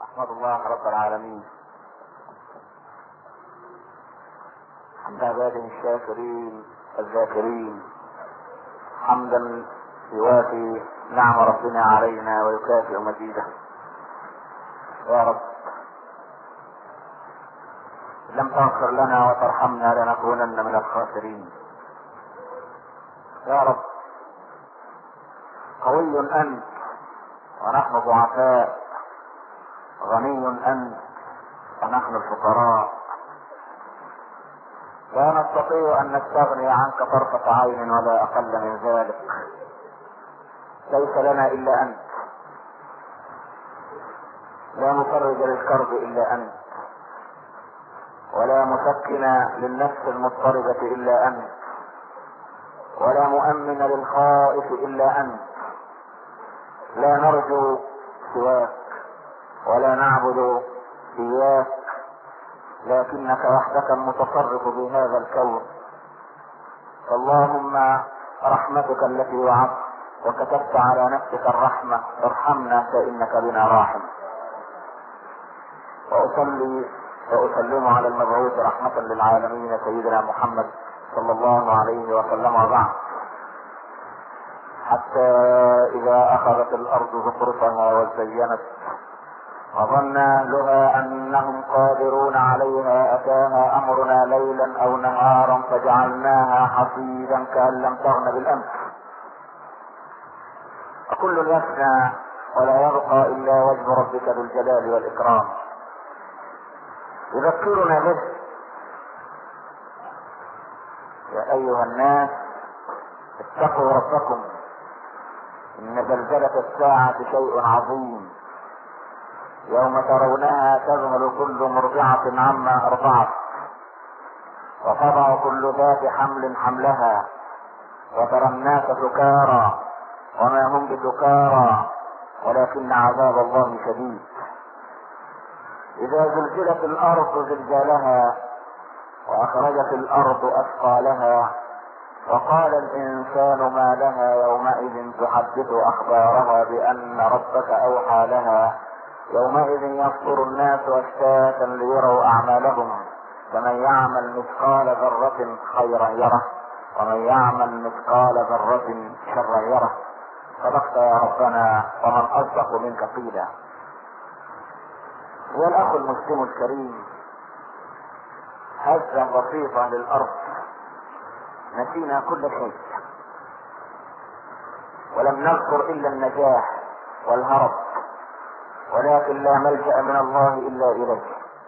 أحمد الله رب العالمين حمد عباده الشاكرين الذاكرين، حمدا يوافي نعم ربنا علينا ويكافئ مزيده. يا رب لم تغفر لنا وترحمنا لنكونن من الخاسرين. يا رب قوي أنت ونحن ضعفاء، غني أنت ونحن الفقراء، لا نستطيع أن نستغني عنك طرفة عين ولا أقل من ذلك. ليس لنا إلا أنت، لا مفرج للكرب إلا أنت، ولا مسكن للنفس المضطربة إلا أنت، ولا مؤمن للخائف إلا أنت. لا نرجو سواك ولا نعبد إياك، لكنك وحدك المتصرف بهذا الكون. اللهم رحمتك التي وعدت وكتبت على نفسك الرحمة، ارحمنا فإنك بنا راحم. وأصلي وأسلم على المبعوث رحمة للعالمين سيدنا محمد صلى الله عليه وسلم. وبعد، حتى إذا أخذت الأرض زخرفها وزينت وظن أهلها أنهم قادرون عليها أتاها أمرنا ليلا أو نهارا فجعلناها حصيدا كأن لم تغن بالأمس. وكل يفنى ولا يبقى إلا وجه ربك ذو الجلال والإكرام. يذكرنا به: يا أيها الناس اتقوا ربكم إن زلزلة الساعة شيء عظيم، يوم ترونها تذهل كل مرضعة عما أرضعت وتضع كل ذات حمل حملها وترى الناس سكارى وما هم بسكارى ولكن عذاب الله شديد. إذا زلزلت الأرض زلزالها وأخرجت الأرض أثقالها وقال الإنسان ما لها يومئذ تحدث أخبارها بأن ربك أوحى لها يومئذ يصدر الناس أشتاتا ليروا أعمالهم فمن يعمل مثقال ذرة خيرا يره ومن يعمل مثقال ذرة شرا يره. صدقت يا ربنا ومن أصدق منك قيلا. يا الأخ المسلم الكريم، هزة بسيطة للأرض نسينا كل شيء ولم نذكر إلا النجاح والهرب، ولكن لا ملجأ من الله إلا إليه.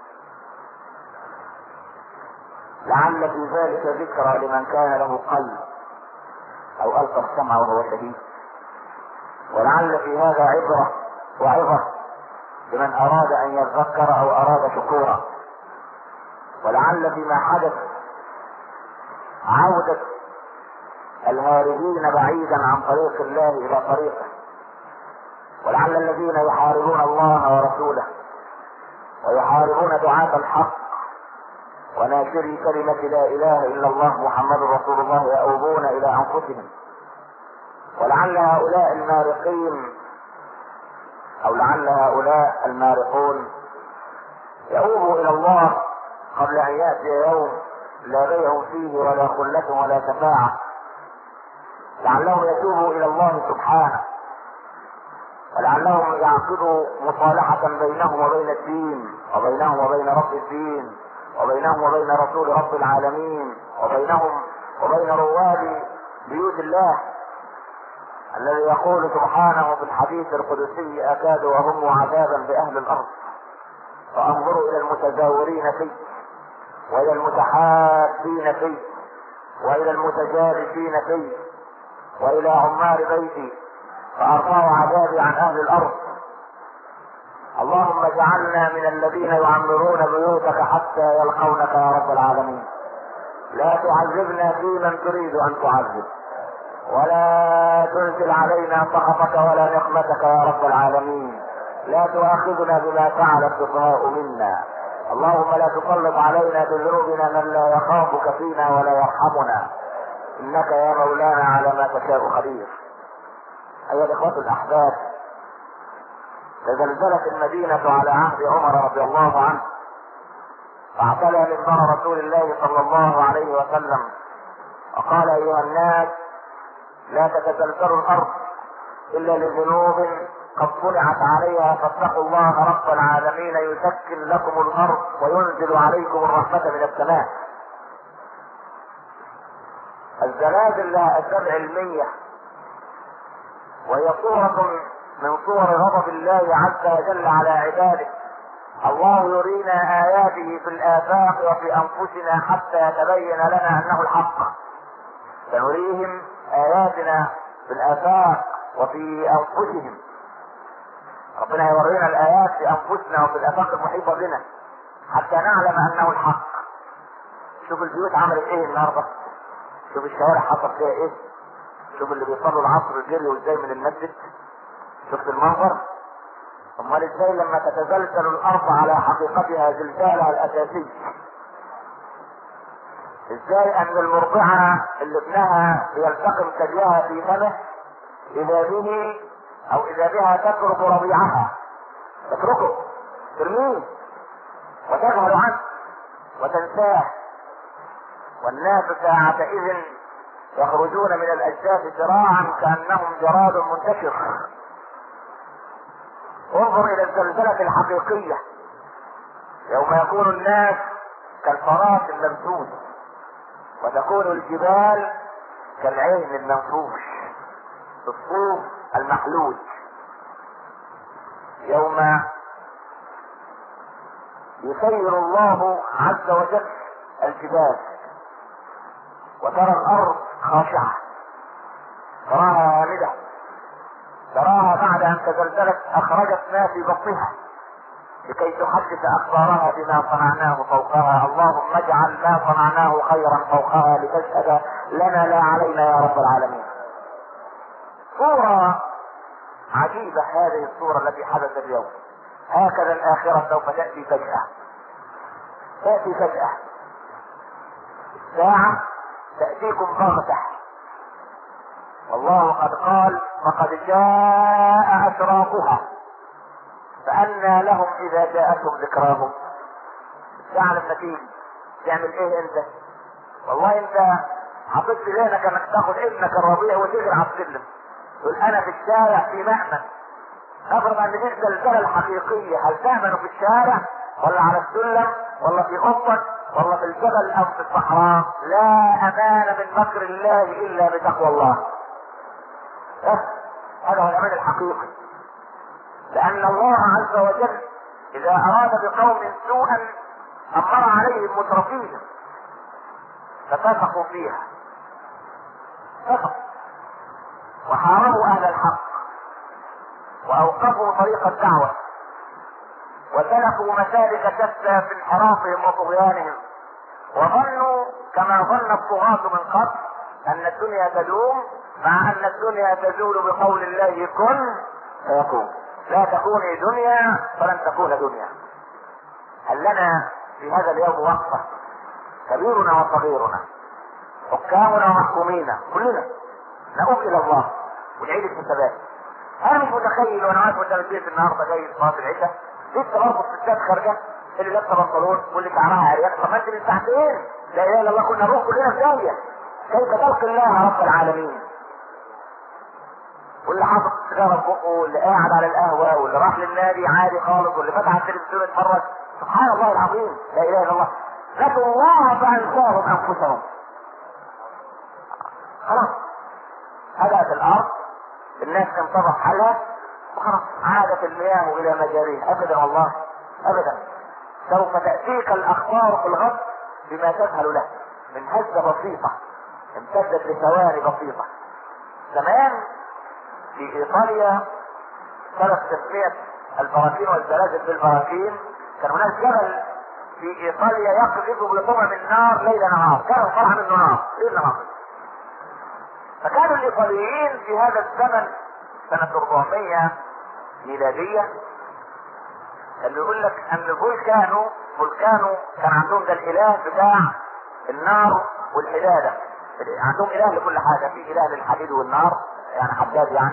لعل في ذلك ذكرى لمن كان له قلب أو ألقى السمع وهو شهيد، ولعل في هذا عبرة وعظة لمن أراد أن يذكر أو أراد شكورا، ولعل فيما حدث عودة الهاربين بعيدا عن طريق الله إلى طريقه، ولعل الذين يحاربون الله ورسوله ويحاربون دعاة الحق وناشري كلمة لا إله إلا الله محمد رسول الله يؤوبون إلى أنفسهم، ولعل هؤلاء المارقين أو لعل هؤلاء المارقون يؤوبوا إلى الله قبل أن يأتي يوم لا بيع فيه ولا خلة ولا شفاعة. لعلهم يتوبوا إلى الله سبحانه، ولعلهم يعقدوا مصالحة بينهم وبين الدين وبينهم وبين رب الدين وبينهم وبين رسول رب العالمين وبينهم وبين رواد بيوت الله الذي يقول سبحانه في الحديث القدسي: أكاد وهم عذابا بأهل الأرض فأنظروا إلى المتزاورين فيه وإلى المتحابين فيه وإلى المتجالسين فيه وإلى عمار بيتي فأرفعوا عذابي عن أهل الأرض. اللهم اجعلنا من الذين يعمرون بيوتك حتى يلقونك يا رب العالمين. لا تعذبنا في من تريد أن تعذب، ولا تنزل علينا سخطك ولا نقمتك يا رب العالمين. لا تؤاخذنا بما فعل السفهاء منا. اللهم لا تسلط علينا بذنوبنا من لا يخافك فينا ولا يرحمنا، إنك يا مولانا على ما تشاء قدير. أيها الإخوة الأحباب، تزلزلت المدينة على عهد عمر رضي الله عنه، فاعتلى منبر رسول الله صلى الله عليه وسلم وقال: ايها الناس، لا تتزلزلوا الارض الا لذنوب قد صنعت عليها، فاتقوا الله رب العالمين يسكن لكم الارض وينزل عليكم الرحمة من السماء. الزلازل لها اسباب علمية، وهي صورة من صور غضب الله عز وجل على عباده. الله يرينا آياته في الآفاق وفي أنفسنا حتى يتبين لنا أنه الحق. سنريهم آياتنا في الآفاق وفي أنفسهم. ربنا يورينا الآيات في أنفسنا وفي الآفاق المحيطة بنا حتى نعلم أنه الحق. شوف البيوت عملت إيه النهارده، شوف الشوارع حصل فيها إيه، شوف اللي بيصلوا العصر الجري وإزاي من المسجد، شفت المنظر؟ امال ازاي لما تتزلزل الارض على حقيقتها زلزالها الاساسي؟ ازاي ان المرضعة اللي ابنها بيلتقم ثديها في فمه اذا به او اذا بها تترك رضيعها، تتركه، ترميه وتذهل عنه وتنساه، والناس ساعتئذ يخرجون من الاجداث سراعا كانهم جراد منتشر. انظر الى الزلزلة الحقيقية يوم يكون الناس كالفراش الممسوس وتكون الجبال كالعين المنفوش، الصوف المحلوج. يوم يسير الله عز وجل الجبال وترى الارض خاشعة، تراها هامدة، تراها بعد ان تزلزلت اخرجت ما في بطنها لكي تحدث اخبارها بما صنعناه فوقها. اللهم اجعل ما صنعناه خيرا فوقها لتشهد لنا لا علينا يا رب العالمين. صورة عجيبة هذه الصورة التي حدثت اليوم. هكذا الاخرة سوف تأتي فجأة، تأتي فجأة، ساعة تأتيكم بغتة. والله قد قال: فقد جاء أشراطها فأنى لهم إذا جاءتهم ذكراهم. تعلم نتيجة تعمل إيه أنت؟ والله أنت حطيت في ذهنك أنك تاخد ابنك الرضيع وتجري على السلم، تقول أنا في الشارع في مأمن. افرض أن دي الزلزلة الحقيقية، هل تأمن في الشارع ولا على السلم ولا في أوضتك ولا في الجبل أو في الصحراء؟ لا أمان من مكر الله إلا بتقوى الله. هذا هو الامان الحقيقي، لان الله عز وجل اذا اراد بقوم سوءا امر عليهم مترفيهم ففسقوا فيها، فسقوا وحاربوا اهل الحق واوقفوا طريق الدعوة وسلكوا مسالك شتى في انحرافهم وطغيانهم، وظنوا كما ظن الطغاة من قبل ان الدنيا تدوم، مع ان الدنيا تزول بقول الله كن فيكون. لا تكوني دنيا فلن تكون دنيا. هل لنا في هذا اليوم وقفة، كبيرنا وصغيرنا، حكامنا ومحكومينا، كلنا نقوم الى الله ونعيد الحسابات؟ انا مش متخيل وانا واقف قدام البيت النهارده جاي صلاه العشاء لسه برضه الستات خارجه، اللي لابسه بنطلون واللي شعرها عريان. طب ما انت من ساعتين لا اله الا الله كنا نروح كلنا في داهيه. كيف تلقي الله رب العالمين؟ واللي حاطط السيجاره في بقه واللي قاعد على القهوه واللي راح للنادي عادي خالص واللي فتح التلفزيون يتفرج، سبحان الله العظيم، لا اله الا الله. نسوا الله فانساهم انفسهم. خلاص هدأت الارض، الناس انتظر حالها وخلاص عادت المياه الى مجاريها. ابدا والله ابدا، سوف تأتيك الاخبار في الغد بما تذهل له من هزة بسيطة امتدت لثواني بسيطة. زمان في ايطاليا سبب تسمية البراكين والزلازل بالبراكين كان هناك جبل في ايطاليا يقذف بطمع من نار ليل نهار، كان طالع منه نار ليل نهار. فكانوا الايطاليين في هذا الزمن سنة 400 ميلادية اللي يقول لك ان فولكانو كان عندهم ده الاله بتاع النار والحدادة، عندهم اله لكل حاجة، في اله للحديد والنار يعني حداد يعني،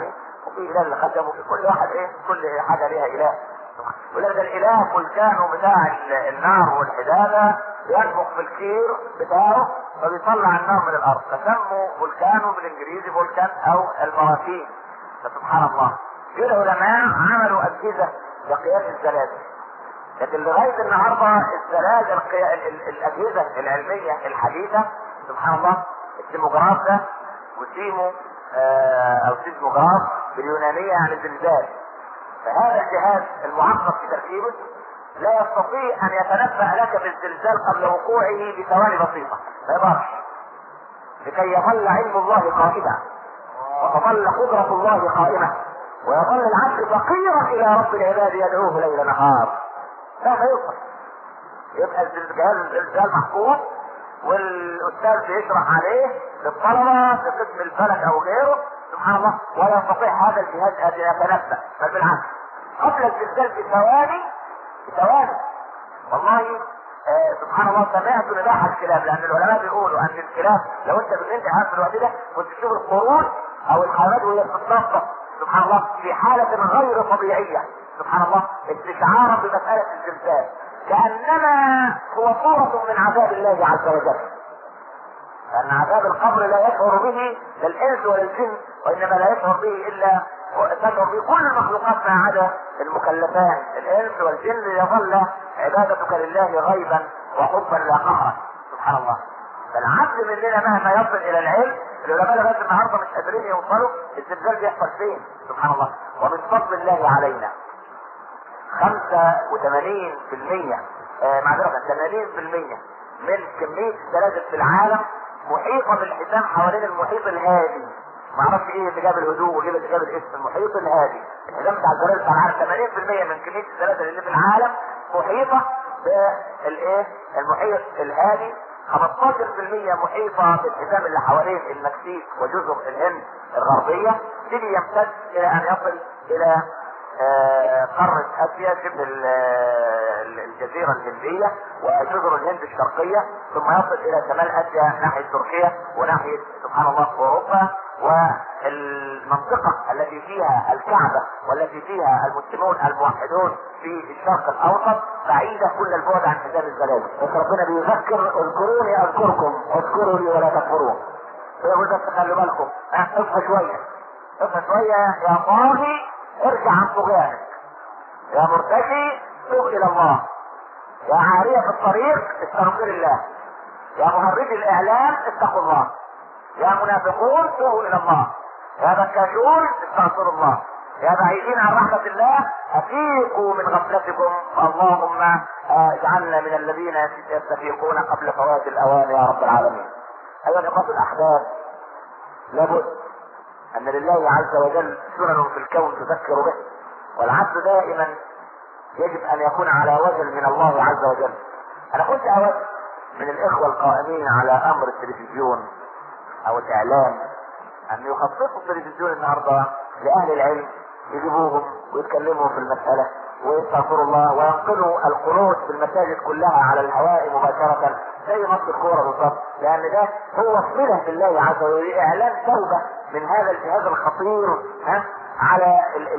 وفي اله للخشب، وفي كل واحد ايه، كل حاجه ليها اله. ولكن الاله فولكانه بتاع النار والحداده ينفخ في الكير بتاعه فبيطلع النار من الارض، فسموا فولكانه بالانجليزي فولكان او البراكين. فسبحان الله، في العلماء عملوا اجهزه لقياس الزلازل، لكن لغايه النهارده الزلازل الاجهزه العلميه الحديثه سبحان الله، السيموجراف ده وسيمو او سيزموجراف باليونانيه يعني زلزال، فهذا الجهاز المعقد في تركيبه لا يستطيع ان يتنبأ لك بالزلزال قبل وقوعه بثواني بسيطه، ما يقدرش، لكي يظل علم الله قائما وتظل قدرة الله قائمة ويظل العبد فقيرا الى رب العباد يدعوه ليل نهار. لا يوصل. يبقى الزلزال محفوظ والاستاذ بيشرح عليه للطلبه في قسم الفلك او غيره سبحان الله، ولا يستطيع هذا الجهاز ان يتنبأ، بل بالعكس قبل الزلزال بثواني والله سبحان الله سمعت نباح الكلاب، لان العلماء بيقولوا ان الكلاب لو انت قاعد في الوقت ده كنت تشوف القرود او الحيوانات وهي بتتنطط سبحان الله في حالة غير طبيعية سبحان الله استشعارا بمسألة الزلزال، كأنما هو صورة من عذاب الله عز وجل، لأن عذاب القبر لا يشعر به لا الإنس ولا الجن، وإنما لا يشعر به إلا تشعر به كل المخلوقات ما عدا المكلفان الإنس والجن، ليظل عبادتك لله غيبا وحبا لا قهرا سبحان الله. فالعبد مننا مهما يصل إلى العلم، العلماء لغاية النهارده مش قادرين يوصلوا الزلزال بيحصل فين سبحان الله. ومن فضل الله علينا 85% معذرة 80% من كمية الزلازل في العالم محيطة بالحزام حوالين المحيط الهادي. ما اعرفش ايه اللي جاب الهدوء وايه اللي جاب الاسم، المحيط الهادي، الحزام بتاع الزلازل بتاع العالم 80% من كمية الزلازل اللي في العالم محيطة بالايه المحيط الهادي، 15% محيطة بالحزام اللي حوالين المكسيك وجزر الهند الغربية، تيجي يمتد الى ان يصل الى قارة اسيا شبه الجزيرة الهندية وجزر الهند الشرقية، ثم يصل الى شمال اسيا ناحية تركيا وناحية سبحان الله اوروبا، والمنطقة التي فيها الكعبة والتي فيها المسلمون الموحدون في الشرق الاوسط بعيدة كل البعد عن حزام الزلازل. بس ربنا بيذكر اذكروني اذكركم واذكروا لي ولا تكفرون. يقول بس خلوا بالكم اصحى شوية يا طاغي ارجع عن طغيانك، يا مرتشي توب الى الله، يا عارية في الطريق استغفر الله، يا مهرجي الاعلام اتقوا الله، يا منافقون توبوا الى الله، يا بكاشون استغفروا الله، يا بعيدين عن رحمة الله افيقوا من غفلتكم، اللهم اجعلنا من الذين يستفيقون قبل فوات الاوان يا رب العالمين. ايها الاخوة الاحباب، لابد ان لله عز وجل سنن في الكون تذكر به، والعبد دائما يجب ان يكون على وجل من الله عز وجل. انا كنت اود من الاخوة القائمين على امر التلفزيون او الاعلام ان يخصصوا التلفزيون النهارده لاهل العلم، يجيبوهم ويتكلموا في المسألة ويستغفروا الله وينقلوا القنوت في المساجد كلها على الهواء مباشرة زي ماتش الكورة بالظبط، لان ده هو صلة بالله عز وجل، اعلان توبة من هذا الجهاز الخطير على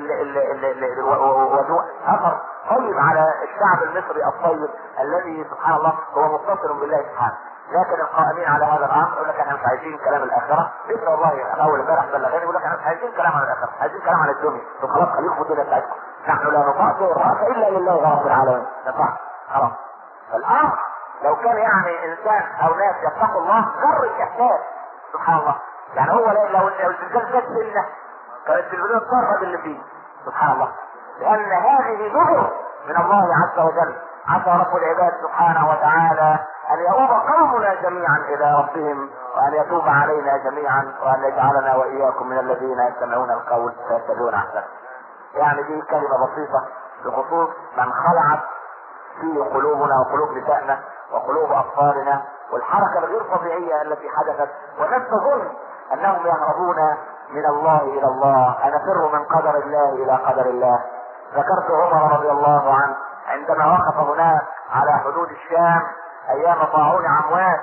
اثر طيب على الشعب المصري الطيب الذي سبحان الله هو متصل بالله سبحانه. لكن القائمين على هذا الامر يقول لك احنا مش عايزين كلام الاخره، لسه والله انا اول امبارح بلغني يقول لك احنا مش عايزين كلام عن الاخره، عايزين كلام عن الدنيا. طب خلاص خليكم في الدنيا بتاعتكم، نحن لا نطاع الراس الا لله رب العالمين. صح خلاص. فالامر لو كان يعني انسان او ناس يتقوا الله جر الاحساس سبحان الله، يعني هو لو الزلزال جت سنه كانت التلفزيون تفرج اللي فيه سبحان الله، لان هذه نذر من الله عز وجل. عسى رب العباد سبحانه وتعالى ان يؤوب قومنا جميعا الى ربهم، وان يتوب علينا جميعا، وان يجعلنا واياكم من الذين يستمعون القول فيتبعون احسنه. يعني دي كلمه بسيطه بخصوص من خلعت في قلوبنا وقلوب نسائنا وقلوب اطفالنا، والحركه الغير طبيعيه التي حدثت، والناس تظن انهم يهربون من الله الى الله، نفر من قدر الله الى قدر الله. ذكرت عمر رضي الله عنه عندما وقف هناك على حدود الشام ايام طاعون عمواس،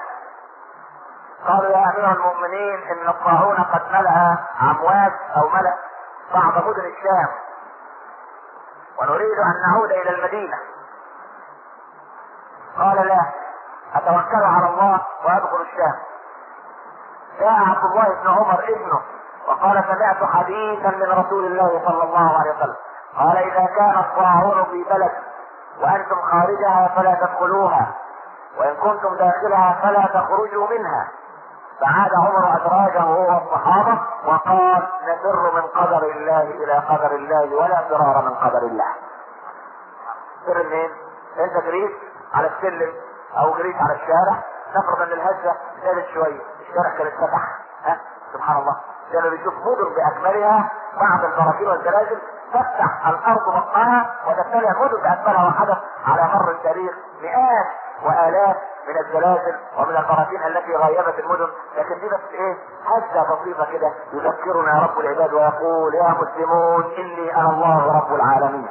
قالوا يا امير المؤمنين ان الطاعون قد ملأ عمواس او ملأ بعض مدن الشام ونريد ان نعود الى المدينة. قال لا، اتوكل على الله وادخل الشام. جاء عبد الله بن عمر ابنه وقال سمعت حديثا من رسول الله صلى الله عليه وسلم قال اذا كان الطاعون في بلد وانتم خارجها فلا تدخلوها وان كنتم داخلها فلا تخرجوا منها. فعاد عمر ادراجه هو الصحابة وقال نفر من قدر الله الى قدر الله ولا فرار من قدر الله. فر منين؟ انت جريت على السلم او جريت على الشارع، نفرض ان الهزة زادت شوية، الشارع كان اتفتح، سبحان الله، لما بيشوف مدن باكملها بعد البراكين والزلازل تفتح الارض بطنها وتبتلع مدن باكملها، وحدث على مر التاريخ مئات والاف من الزلازل ومن البراكين التي غيبت المدن. لكن دي بس ايه، هزة بسيطة كده يذكرنا رب العباد ويقول يا مسلمون اني انا الله رب العالمين.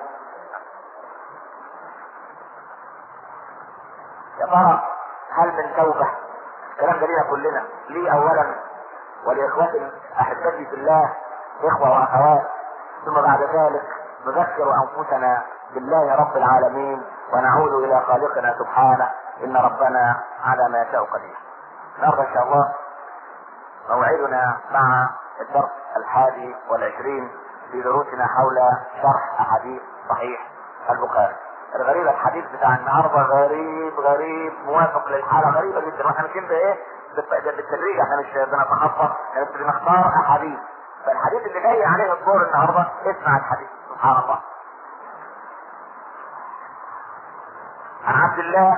يا ترى هل من توبة؟ الكلام ده لينا كلنا، لي اولا ولاخواتي احبتي في الله اخوة واخوات، ثم بعد ذلك نذكر انفسنا بالله رب العالمين ونعود الى خالقنا سبحانه ان ربنا على ما يشاء قدير. النهارده ان شاء الله موعدنا مع الدرس 21 في دروسنا حول شرح احاديث صحيح البخاري. الغريب الحديث بتاع النهارده غريب موافق للحاله، غريبه جدا، واحنا ماشيين بايه؟ بالتدريج، احنا مش بنتخطى، بس بنختار احاديث. فالحديث اللي جاي عليه الدور النهارده اسمع الحديث سبحان الله. عن عبد الله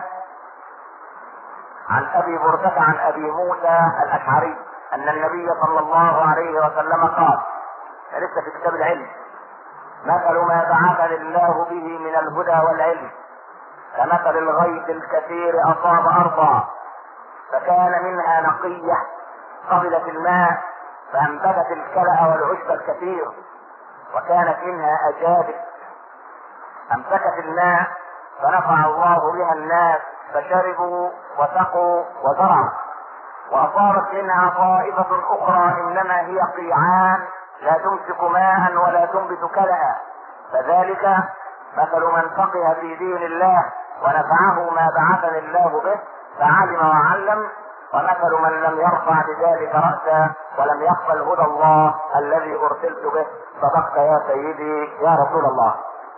عن ابي بردة عن ابي موسى الاشعري ان النبي صلى الله عليه وسلم قال، لسه في كتاب العلم، مثل ما بعثني الله به من الهدى والعلم كمثل الغيث الكثير اصاب ارضا فكان منها نقية قبلت الماء فانبتت الكلأ والعشب الكثير، وكانت منها اجادب امسكت الماء فنفع الله بها الناس فشربوا وسقوا وزرعوا، واصابت منها طائفة اخرى انما هي قيعان لا تمسك ماء ولا تنبت كلأ، فذلك مثل من فقه في دين الله ونفعه ما بعثني الله به فعلم وعلم، ومثل من لم يرفع بذلك رأسا ولم يقبل هدى الله الذي ارسلت به. صدقت يا سيدي يا رسول الله.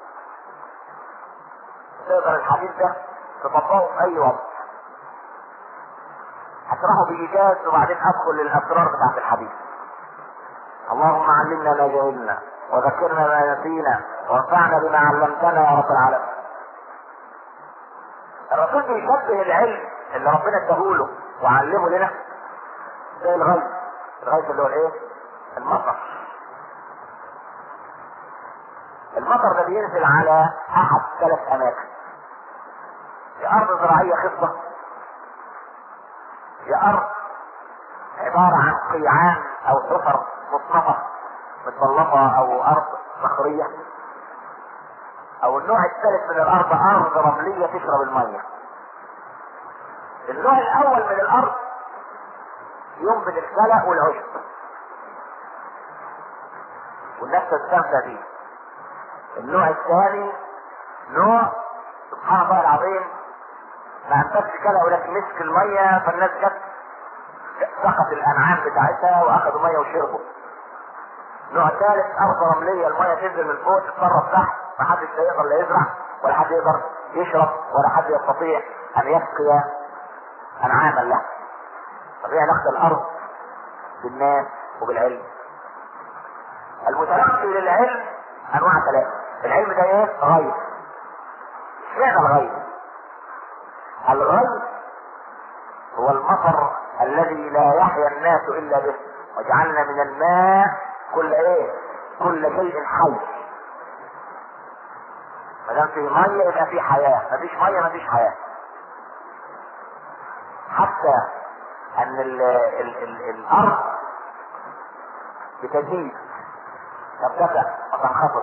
تقدر الحديث ده تطبقه في اي وقت، هشرحه بإيجاز وبعدين ادخل للاسرار بتاعت الحديث. اللهم علمنا ما جهلنا وذكرنا ما نسينا وانفعنا بما علمتنا يا رب العالمين. الرسول بيشبه العلم اللي ربنا اداهوله وعلمه لنا زي الغيث اللي هو الايه؟ المطر. المطر ده بينزل على احد 3 اماكن، يا ارض زراعية خصبة، يا ارض عبارة عن قيعان او حفر مصنفة متبلطة او ارض صخرية، او النوع الثالث من الارض ارض رملية تشرب المية. النوع الاول من الارض ينبت الكلأ والعشب والناس تستمتع بيه. النوع الثاني نوع سبحان الله العظيم ما انبتش كلأ ولكن مسك المية، فالناس جت سقط الانعام بتاعتها واخذوا مية وشربوا. نوع ثالث ارض رملية، المية تنزل من فوق تتصرف تحت، محدش لا يقدر لا يزرع ولا حد يقدر يشرب ولا حد يستطيع ان يسقي انعاما له. طب ايه علاقة الارض بالناس وبالعلم؟ المتلقي للعلم انواع 3. العلم ده ايه؟ غيث. اشمعنى الغيث؟ الغيث هو المطر الذي لا يحيا الناس الا به، وجعلنا من الماء كل ايه؟ كل شيء حي. ما دام فيه ميه يبقى فيه حياه، مفيش ميه مفيش حياه. حتى ان الارض بتزيد ترتفع وتنخفض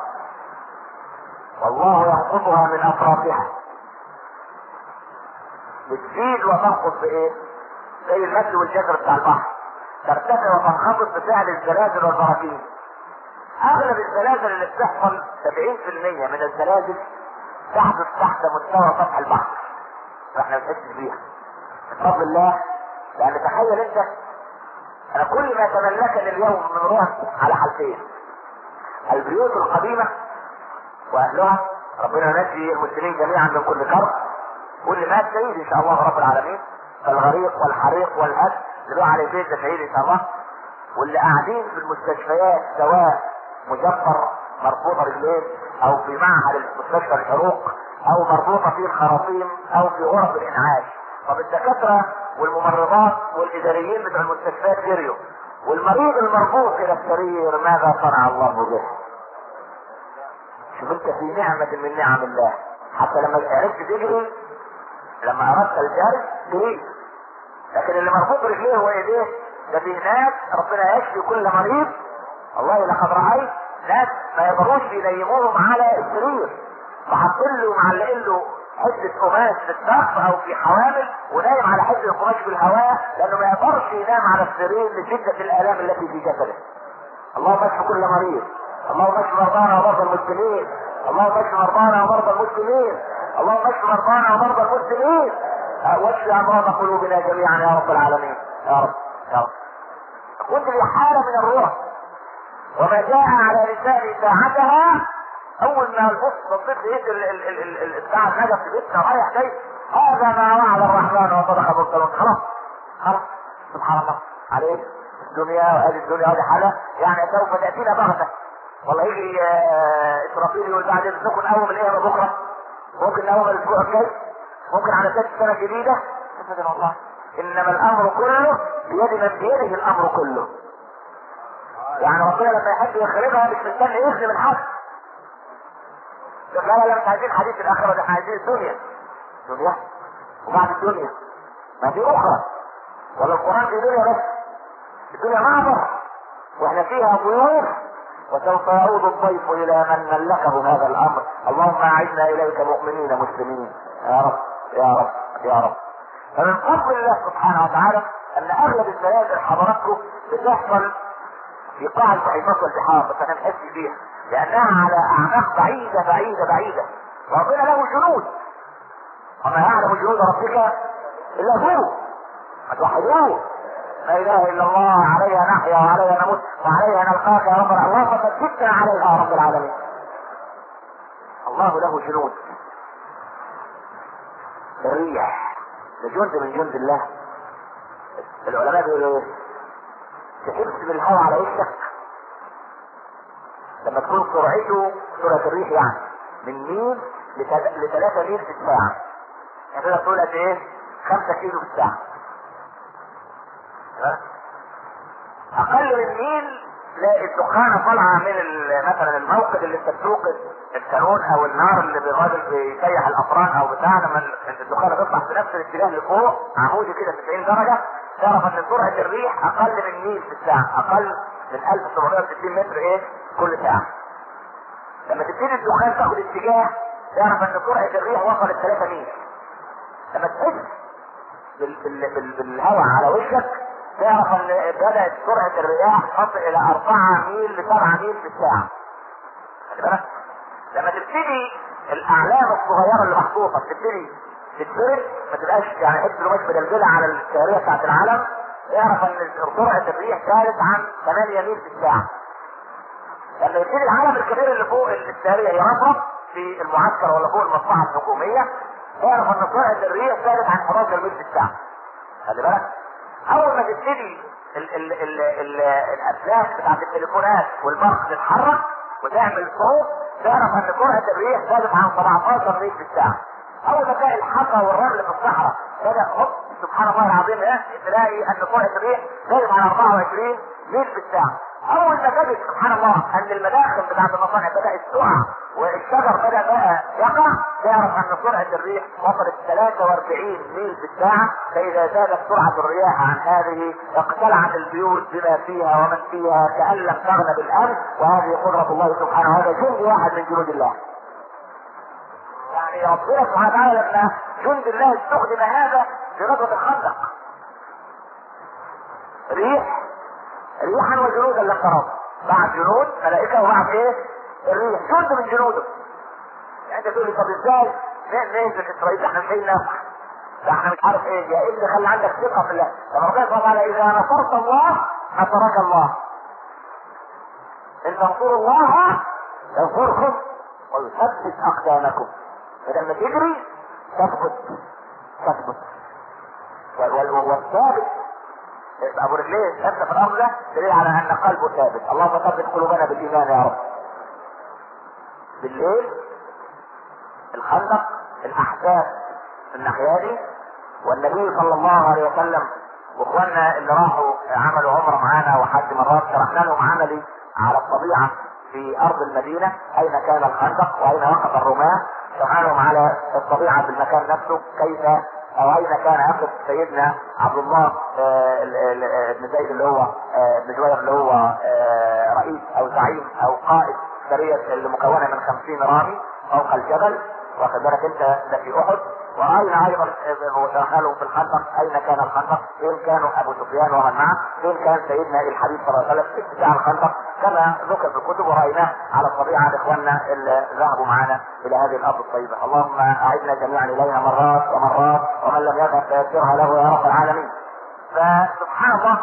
والله ينقصها من اطرافها. بتزيد وتنقص بايه؟ زي المد والجزر بتاع البحر، ترتفع وتنخفض بفعل الزلازل والبراكين. اغلب الزلازل اللي بتحصل 70% من الزلازل تحدث تحت مستوى سطح البحر، فاحنا ما بنحسش بيها من فضل الله. لان تخيل انت، انا كل ما تملكني اليوم من روح على حالتين: البيوت القديمة واهلها، ربنا ينجي المسلمين جميعا من كل كرب، واللي مات شهيد ان شاء الله رب العالمين، فالغريق والحريق والهد اللي له على بيت شهيد ان شاء الله، واللي قاعدين في المستشفيات سواء مجبر مربوطه رجلين او في معهد مستشفى الحروق او مربوطه في الخراطيم او في غرف الانعاش. طب الدكاتره والممرضات والاداريين بتوع المستشفيات جريوا، والمريض المربوط الى السرير ماذا صنع الله به؟ شوف انت في نعمه من نعم الله، حتى لما عرفت تجري، لما اردت الجري تريد، لكن اللي مربوط رجليه وايديه ده في ناس ربنا يشفي كل مريض. والله لقد رايت ناس ما يقدروش ينيموهم على السرير، فحاطين له ومعلقين له حته قماش في السقف او في حوامل ونايم على حته القماش في الهواء، لانه ما يقدرش ينام على السرير لشده الالام التي في جسده. اللهم اشف كل مريض، اللهم اشف مرضانا ومرضى المسلمين، اللهم اشف مرضانا ومرضى المسلمين، اللهم اشف مرضانا ومرضى المسلمين، واشف امراض قلوبنا جميعا يا رب العالمين، يا رب يا رب. كنت في حاله من الروح، وما جاء على لساني ساعتها اول ما البص بصيت لقيت الساعه النجف في بيتنا رايح جاي، هذا ما وعد الرحمن وصدق المرسلون. خلاص خلاص، سبحان الله عليك الدنيا، وهذه الدنيا هذه حاله يعني سوف تاتينا بغته. والله يجي اسرافيل يقول بعد اذنكم نقوم الايه بكره، ممكن نقوم الاسبوع الجاي، ممكن على 6 سنه جديده. ابدا والله، انما الامر كله بيد من بيده الامر كله. يعني ربنا لما يحب يخرجها مش مستني يخرج من حد. لا لا مش عايزين حديث الاخره، ده احنا عايزين الدنيا. دنيا وبعد الدنيا ما في اخرى، ولا القران في دنيا بس؟ الدنيا معبر واحنا فيها ضيوف، وسوف يعود الضيف الى من ملكه هذا الامر. اللهم اعدنا اليك مؤمنين مسلمين يا رب يا رب يا رب. فمن فضل الله سبحانه وتعالى ان اغلب الزلازل حضراتكم بتحصل في قاع البحيرات والبحار، بس احنا نحس بيها لانها على اعماق بعيده بعيده بعيده، وربنا له جنود، وما يعلم جنود ربك الا هو، فتوحدوه. لا اله الا الله، عليها نحيا وعليها نموت وعليها نلقاك يا رب. اللهم ثبتنا عليها يا رب العالمين. الله له جنود. الريح ده جند من جند الله. العلماء بيقولوا ايه؟ تحس بالهواء على وشك لما تكون سرعته سرعة الريح يعني من ميل ل3 ميل في الساعة، يعني تقدر تقول قد ايه؟ 5 كيلو في الساعة. اقل من ميل تلاقي الدخانة طالعة من مثلا الموقد اللي بتوقد الكانون او النار اللي بيغادر بيسيح الافران او بتاع، لما الدخانة تطلع في نفس الاتجاه لفوق عمودي كده 90 درجة، تعرف ان سرعة الريح اقل من ميل في الساعة، اقل من 1760 متر ايه كل ساعة. لما تبتدي الدخان تاخد اتجاه تعرف ان سرعة الريح وصلت 3 ميل. لما تحس بالهواء على وشك تعرف ان بدأت سرعة الرياح تصل الى 4 ميل ل7 ميل في الساعة. خلي بالك لما تبتدي الاعلام الصغيرة اللي محطوطة تبتدي تتفرد، ما تبقاش يعني حته الوش مدلدله على السيارية بتاعت العالم، اعرف ان سرعة الريح زادت عن 8 ميل في الساعة. لما يبتدي العالم الكبير اللي فوق السيارية يرفرف في المعسكر ولا فوق المصلحة الحكومية، اعرف ان سرعة الريح زادت عن 11 ميل في الساعة. خلي بالك اول ما تبتدي الافلاك بتاعت التليفونات والبرق تتحرك وتعمل صوت، تعرف ان سرعة الريح زادت عن 17 ميل في الساعة. اول ما تلاقي الحصى والرمل في الصحراء بدا هوب سبحان الله العظيم تلاقي ان سرعة الريح زادت عن 24 ميل في الساعة. اول ما تجد سبحان الله ان المداخل بتاعت المصانع بدات تقع والشجر بدا بقى يقع، تعرف ان سرعة الريح وصلت 43 ميل في الساعة. فاذا زادت سرعة الرياح عن هذه اقتلعت البيوت بما فيها ومن فيها كأن لم تغن بالامس، وهذه قدرة الله سبحانه، هذا جند واحد من جنود الله. يعني ربنا سبحانه وتعالى لما جند الله استخدم هذا في غزوة الخندق، ريحا وجنودا لم تروا، بعد جنود ملائكه وبعد ايه؟ الريح، جند من جنوده. يعني انت تقول لي طب ازاي نهزك اسرائيل؟ احنا مش جايين نفع، ده احنا مش عارف ايه. يا ابني خلي عندك ثقه في الله. لما ربنا سبحانه وتعالى اذا نصرت الله نصرك الله، ان تنصروا الله ينصركم ويثبت اقدامكم. فلما تجري تثبت والثابت ابو رجلين ثابته في الارض، ده دليل على ان قلبه ثابت. اللهم ثبت قلوبنا بالايمان يا رب. بالليل الخندق، الاحزاب في الناحيه دي، والنبي صلى الله عليه وسلم واخواننا اللي راحوا عملوا عمره معانا وحج مرات شرحنا لهم عملي على الطبيعه في ارض المدينه اين كان الخندق واين وقف الرماه. شرحنا لهم على الطبيعه في المكان نفسه كيف او اين كان يقف سيدنا عبد الله بن زيد اللي هو بن جبير اللي هو رئيس او زعيم او قائد سريه اللي مكونه من 50 رامي فوق الجبل، واخد بالك انت، ده في احد. وراينا ايضا ودخلوا في الخندق اين كان الخندق، فين كانوا ابو سفيان ومن معه، فين كان سيدنا الحبيب صلى الله عليه وسلم في اتجاه الخندق كما ذكر في الكتب، ورايناه على الطبيعه لاخواننا اللي ذهبوا معنا الى هذه الارض الطيبه. اللهم اعدنا جميعا اليها مرات ومرات، ومن لم يذهب فيسرها له يا رب العالمين. فسبحان الله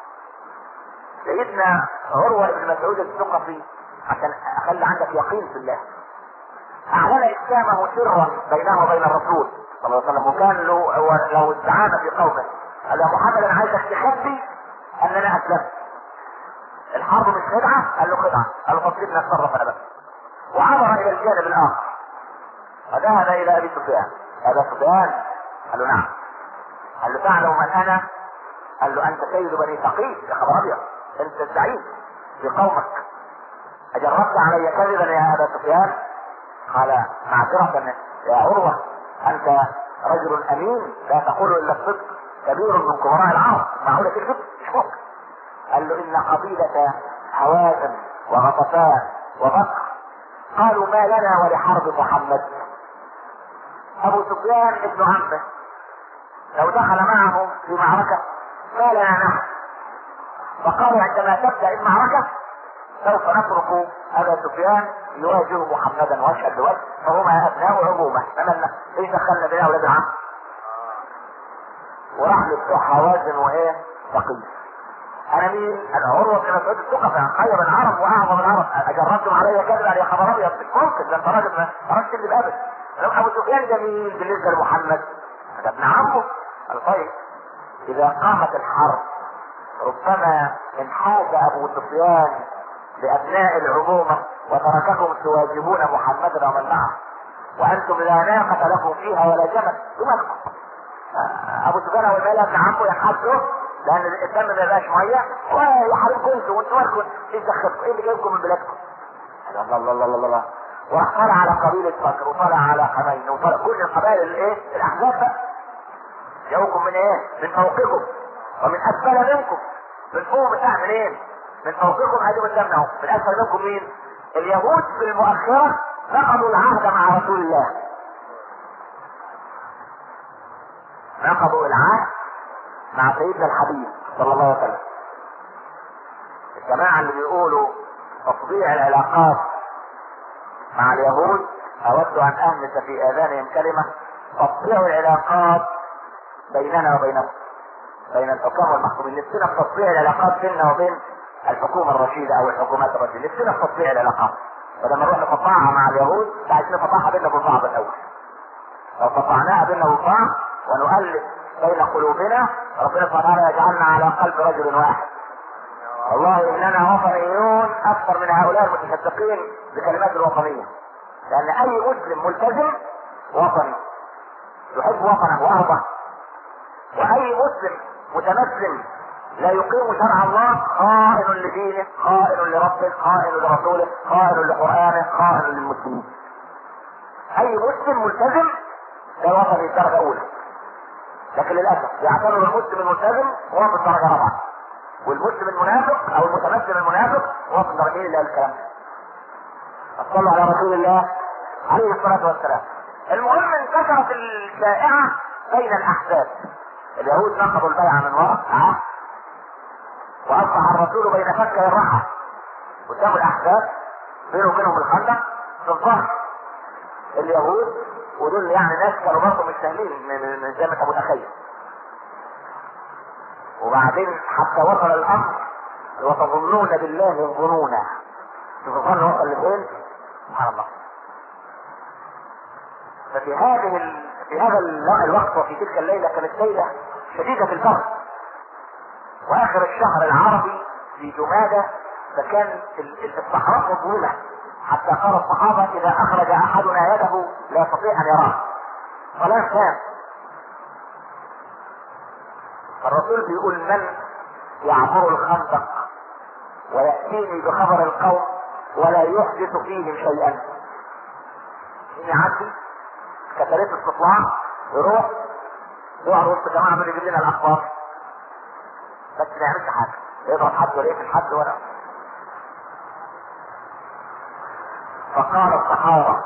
سيدنا عروه بن مسعود الثقفي عشان اخلي عندك يقين في الله اعلن اسلامه سرا بينه وبين الرسول صلى الله عليه وسلم، وكان له الزعامه في قومه. قال يا محمد انا عايزك تخبي اننا اسلمت، الحرب مش خدعه. قال له خدعه. قال له فصلنا نتصرف انا بس. وعبر الى الجانب الاخر فذهب الى ابي سفيان. ابا سفيان قال له نعم. قال له تعلم من انا؟ قال له انت سيد بني ثقيف. يا خبر ابيض، انت الزعيم في قومك، اجربت علي كذبا يا ابا سفيان؟ قال معذرة يا عروة، انت رجل امين لا تقول الا الصدق، كبير من كبراء العرب، معقولة تكذب؟ مش ممكن. قال له ان قبيلة هوازن وغطفان وبكر قالوا ما لنا ولحرب محمد. ابو سفيان ابن عمه لو دخل معه في معركة ما لنا نحن، فقالوا عندما تبدأ المعركة سوف نترك ابا سفيان يواجه محمدا وجها لوجه، فهما ابناء عمومه، فمن ايش دخلنا بين اولاد العم؟ وراح لبتوع هوازن وايه؟ ثقيف. انا مين؟ انا عروه بن مسعود الثقفي، خير العرب واعظم العرب، اجربتم علي كذبا يا خبر ابيض؟ مش ممكن، ده انت راجل ما تكذب ابدا. لو ابو سفيان جميل بالنسبه لمحمد، ده ابن عمه. قال طيب اذا قامت الحرب ربما انحاز ابو سفيان لابناء العمومه وترككم تواجهون محمدا ومن معه، وانتم لا ناقه لكم فيها ولا جمل، يملكم. ابو سفيان اول ما ابن عمه ينحازه لان الدم ما يبقاش ميه ويحاربكم انتم وانتم مالكم، ايش دخلكم؟ ايه اللي جايبكم من بلادكم؟ الله الله الله الله الله. وراح طالع على قبيله بكر وطالع على حنين وطالع كل القبائل الايه؟ الاحزاب بقى. جاوكم من ايه؟ من فوقكم ومن اسفل منكم. من فوق بتاع منين؟ من فوقكم هذه قدامنا اهو. من اسفل منكم مين؟ اليهود في المؤخره نقضوا العهد مع رسول الله. نقضوا العهد مع سيدنا الحبيب صلى الله عليه وسلم. الجماعه اللي بيقولوا تطبيع العلاقات مع اليهود، اود ان اهمس في اذانهم كلمه: تطبيع العلاقات بيننا وبينهم، بين الحكام والمحكومين. نفسنا في تطبيع العلاقات بيننا وبين الحكومه الرشيده او الحكومات الرشيده، نفسنا في تطبيع العلاقات. فلما نروح نقطعها مع اليهود عايزين نقطعها بيننا وبين بعض الاول. لو قطعناها بيننا وبين بعض ونؤلف بين قلوبنا ربنا سبحانه وتعالى يجعلنا على قلب رجل واحد. والله اننا وطنيون اكثر من هؤلاء المتشدقين بكلمات الوطنيه، لان اي مسلم ملتزم وطني يحب وطنه وارضه، واي مسلم متمسلم لا يقيم شرع الله خائن لدينه، خائن لربه، خائن لرسوله، خائن لقرآنه، خائن للمسلمين. اي مسلم ملتزم ده وطني درجه اولى، لكن للاسف يعتبر المسلم الملتزم وطن درجه رابعه، والمسلم المنافق او المتمسلم المنافق وطن درجتين. اللي قال الكلام صلوا على رسول الله عليه الصلاه والسلام. المهم انتشرت الشائعه بين الاحزاب. اليهود نقضوا البيعه من وراء واصبح الرسول بين فكي الرحى قدام الاحزاب بينه وبينهم الخندق في الظهر اليهود، ودول يعني ناس كانوا برضه مش سهلين من زي ما انت متخيل. وبعدين حتى وصل الامر وتظنون بالله الظنون، شوف الظن وصل لفين، سبحان الله. ففي هذا الوقت وفي تلك الليله كانت ليله شديده البرد، واخر الشهر العربي في جمادى، فكان الصحراء مظلمه حتى قال الصحابه اذا اخرج احدنا يده لا يستطيع ان يراه ولا كان. الرسول بيقول من يعبر الخندق ويأتيني بخبر القوم ولا يحدث فيهم شيئا، يعدي كتريت استطلاع يروح يقعد وسط جماعه من يجيب لنا الاخبار، بس ما يعملش حاجه، يضرب حد ولا يقتل حد ولا. فقال الصحابه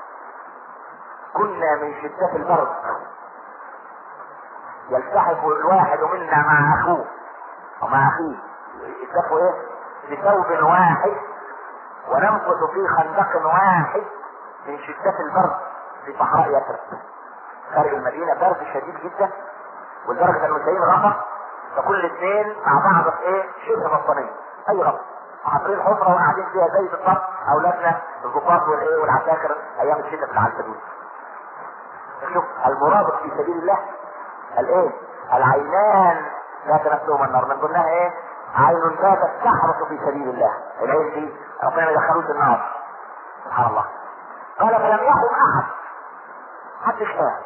كنا من شده البرد يلتحف الواحد منا مع اخوه ومع اخيه، يلتحفوا ايه بثوب واحد ونمكث في خندق واحد من شدة البرد في صحراء يثرب. خارج المدينة برد شديد جدا، ولدرجة المسلمين غطى، فكل اثنين مع بعض في ايه شبه بطانية، اي غطى، حاطين حفرة وقاعدين فيها زي بالظبط اولادنا الضباط والايه والعساكر ايام الشتاء في العنكبوت. شوف المرابط في سبيل الله الايه العينان لا تنفسهما النار، من ضمنها ايه عين باتت تحرس في سبيل الله، العين دي ربنا ما يدخلوش النار سبحان الله. قال فلم يقم احد، محدش قام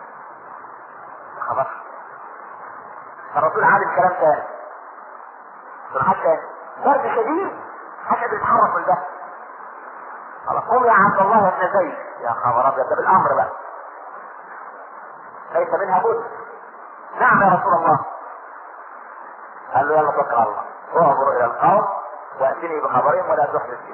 خلاص. الرسول عاد الكلام تاني حتى برد شديد حتى بيتحرك من ده. خلاص قوم يا عبد الله بن زيد، يا خبر ابيض ده بالامر بقى ليس منها بد. نعم يا رسول الله. قال له يلا توكل على الله، اعبر الى القوم واتني بخبرهم ولا تحدث فيهم.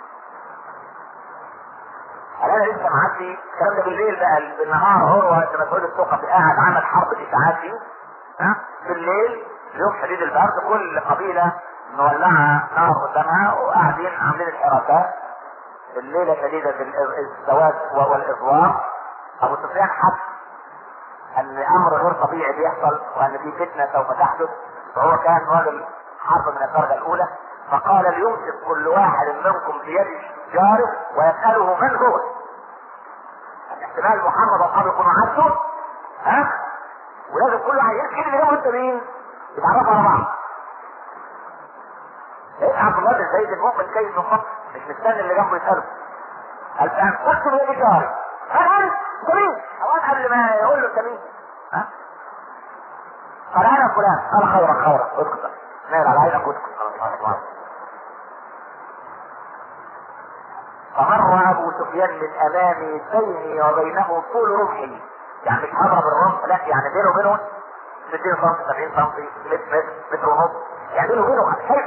انا لسه معدي الكلام ده بالليل بقى، بالنهار هو بن مسعود الثقفي قاعد عمل حرب اشاعات فيه، بالليل يوم شديد البرد كل قبيله مولعه نار قدامها وقاعدين عاملين الحراسات. الليله شديده السواد والاضواء، ابو سفيان حس ان امر غير طبيعي بيحصل وان في فتنه سوف تحدث، وهو كان راجل حرب من الدرجه الاولى، فقال ليمسك كل واحد منكم بيد جاره ويساله من هو. احتمال محمد واصحابه يكونوا عدوا ولازم كل واحد يمسك اللي جنبه انت مين يتعرفوا على بعض. لقيت عبد الله بن زيد المؤمن كيس من خط مش مستني اللي جنبه يساله، قال فان قلت بيد جاري فقال انت مين؟ اوان قبل ما يقول له انت مين؟ قال انا فلان. قال خيرا اسكت نايل على عينك واسكت. فمر ابو سفيان من امامي بيني وبينه طول رمحي، يعني مش هضرب الرمح لا، يعني بينه وبينه 60 سم 70 سم متر ونص، يعني بينه وبينه شيء.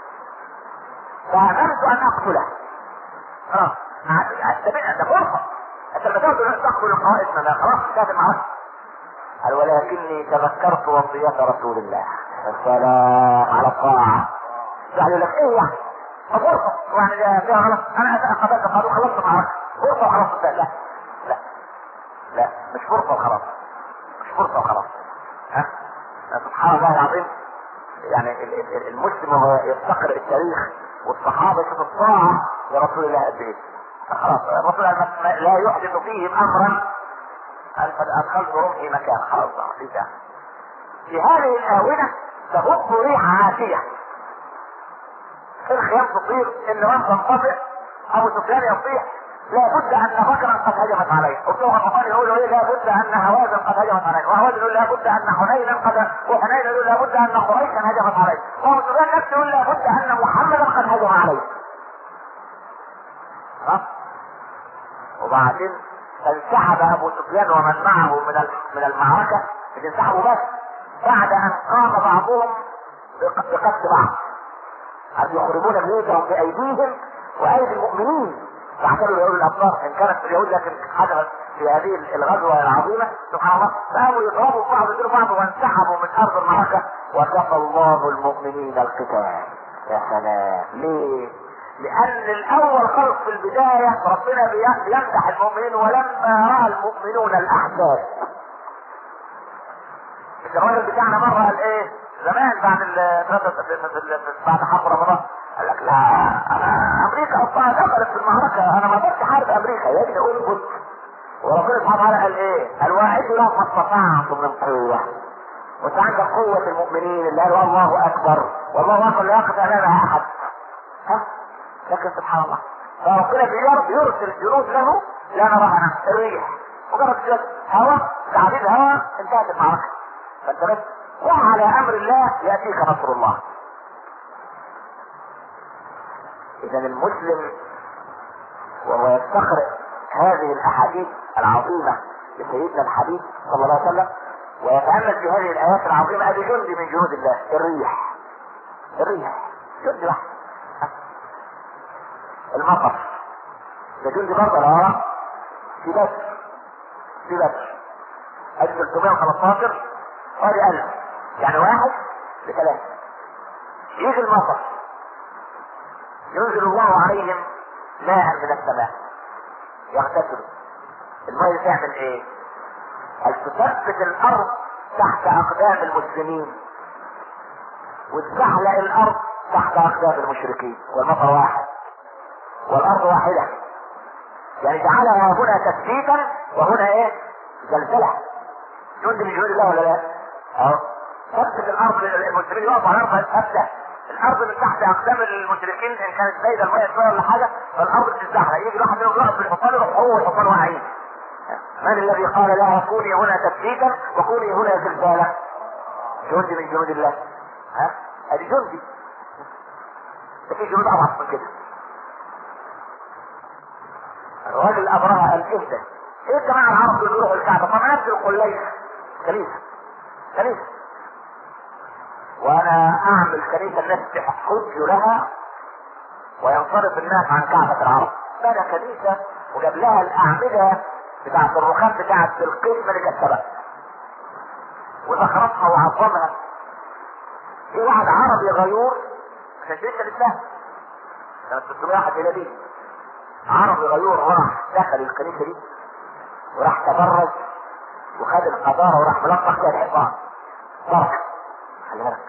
فامنت ان اقتله. خلاص ده فرصه، انت لما تقتل القائد خلاص انتهت المعركه. قال ولكني تذكرت وصية رسول الله، السلام على الطاعة. يعني لك ايه يعني؟ فرصة يعني فيها غلط، انا قبلت قالوا خلصت المعركة، فرصة وخلاص. لا لا مش فرصة وخلاص، مش فرصة وخلاص. سبحان الله العظيم. يعني المسلم هو يفتقر التاريخ والصحابة في الطاعة لرسول الله قد ايه. خلاص الرسول لا يحدث فيهم امرا قد ادخلت روحي مكان خلاص في هذه الاونه تهب ريح عاتيه، الخيام تطير، النيران تنطفئ، ابو سفيان يصيح لابد ان بكرا قد هجمت عليه، وابن غطفان يقول ايه لابد ان هوازن قد هجمت عليه، وهوازن يقول لابد ان حنينا قد، وحنين يقول لابد ان قريشا هجمت عليه، وابو سفيان نفسه يقول لابد ان محمدا قد هجم عليه. وبعدين انسحب ابو سفيان ومن معه من المعركة، مش انسحبوا بس، بعد ان قام بعضهم بقتل بعض، يخربون بيوتهم بايديهم وايدي المؤمنين. فاعتبروا اليهود الابطال ان كانت في اليهود، لكن حدثت في هذه الغزوة العظيمة سبحان الله، فقاموا يضربوا بعض يضربوا بعض وانسحبوا من ارض المعركة، وكفى الله المؤمنين القتال. يا سلام، ليه؟ لان الاول خلق في البداية ربنا بيمدح المؤمنين ولما رأى المؤمنون الاحزاب. الراجل بتاعنا مرة قال ايه زمان بعد حرب رمضان قال لك لا امريكا اصلا دخلت في المعركة انا ما اقدرش احارب امريكا يا ابني قول كنت. وربنا سبحانه وتعالى قال ايه الواحد له ما استطعتم من قوة. وانت عندك قوة المؤمنين اللي قالوا الله اكبر والله اكبر لا يقف امامها احد. ها لكن سبحان الله فربنا بيرسل جنود له لا نراها الريح مجرد جد هواء تعديد هواء انتهت المعركة. فانت بس وعلى امر الله يأتيك نصر الله. اذا المسلم وهو يستقرئ هذه الاحاديث العظيمة لسيدنا الحبيب صلى الله عليه وسلم ويتأمل في هذه الايات العظيمة ادي جند من جنود الله الريح جند واحد. المطر ده جند بطل في بدر ادي 315 ادي 1000 يعني 1 ل3 يجي المطر ينزل الله عليهم ماء من السماء يغتسلوا. الماء تعمل ايه؟ تثبت الارض تحت اقدام المسلمين وتزحلق الارض تحت اقدام المشركين. والمطر واحد والارض واحدة يعني جعلها هنا تثبيتا وهنا ايه زلزلة. جند من جنود الله ولا لا؟ اهو ثبت الارض المسلمين يقفوا على الارض ثابته. الارض من تحت اقدام المشركين ان كانت زايده الميه شويه ولا حاجه فالارض بتتزحلق يجي واحد منهم يقف بالحصان يروح هو الحصان واعيين. من الذي قال لها كوني هنا تثبيتا وكوني هنا زلزالا؟ جند من جنود الله. ها ادي جندي ده في جنود اضعف من كده. الراجل ابرهه قال اهدى ايه الجماعه العرب اللي بيروحوا الكعبه؟ طب نفس القليل كنيسه وانا اعمل كنيسه الناس تحج لها وينصرف الناس عن كعبه العرب. بنى كنيسه وجاب لها الاعمده بتاعت الرخام بتاعت بلقيس ملكه سبأ وزخرفها وعظمها. في واحد عربي غيور عشان شركه الاسلام سنه 601 ميلاديه عربي غيور راح دخل الكنيسه دي وراح تبرز وخد الحضاره وراح ملطخ فيها الحصان بركه. خلي بالك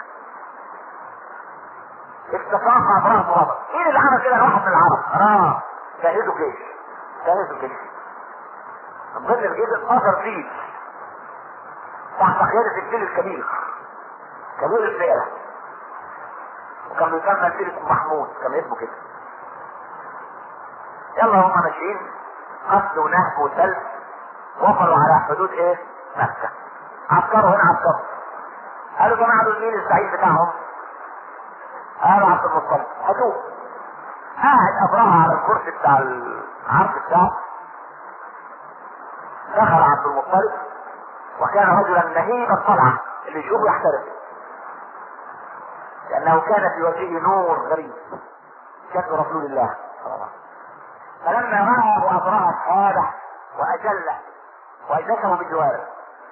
استطاع ابراهيم مرابط مين اللي عمل كده؟ واحد من العرب جهزوا جيش من ضمن الجيش 12 فيل تحت قياده الفيل الكبير كبير الفئه وكان بيسمى الفيل اسمه محمود كان اسمه كده. يلا هم ماشيين قتل ونهب وسلب وصلوا على حدود ايه مكة. عسكروا هنا قالوا جماعة دول مين الزعيم بتاعهم؟ قالوا عبد المطلب. هاتوه قاعد ابرهة على الكرسي بتاع العرش بتاعه. دخل عبد المطلب وكان رجلا نهيب الطلعة اللي يشوفه يحترم لانه كان في وجهه نور غريب شكل رسول الله صلى الله عليه وسلم. فلما رآه ابرهة هذا واجله واجلسه بجواره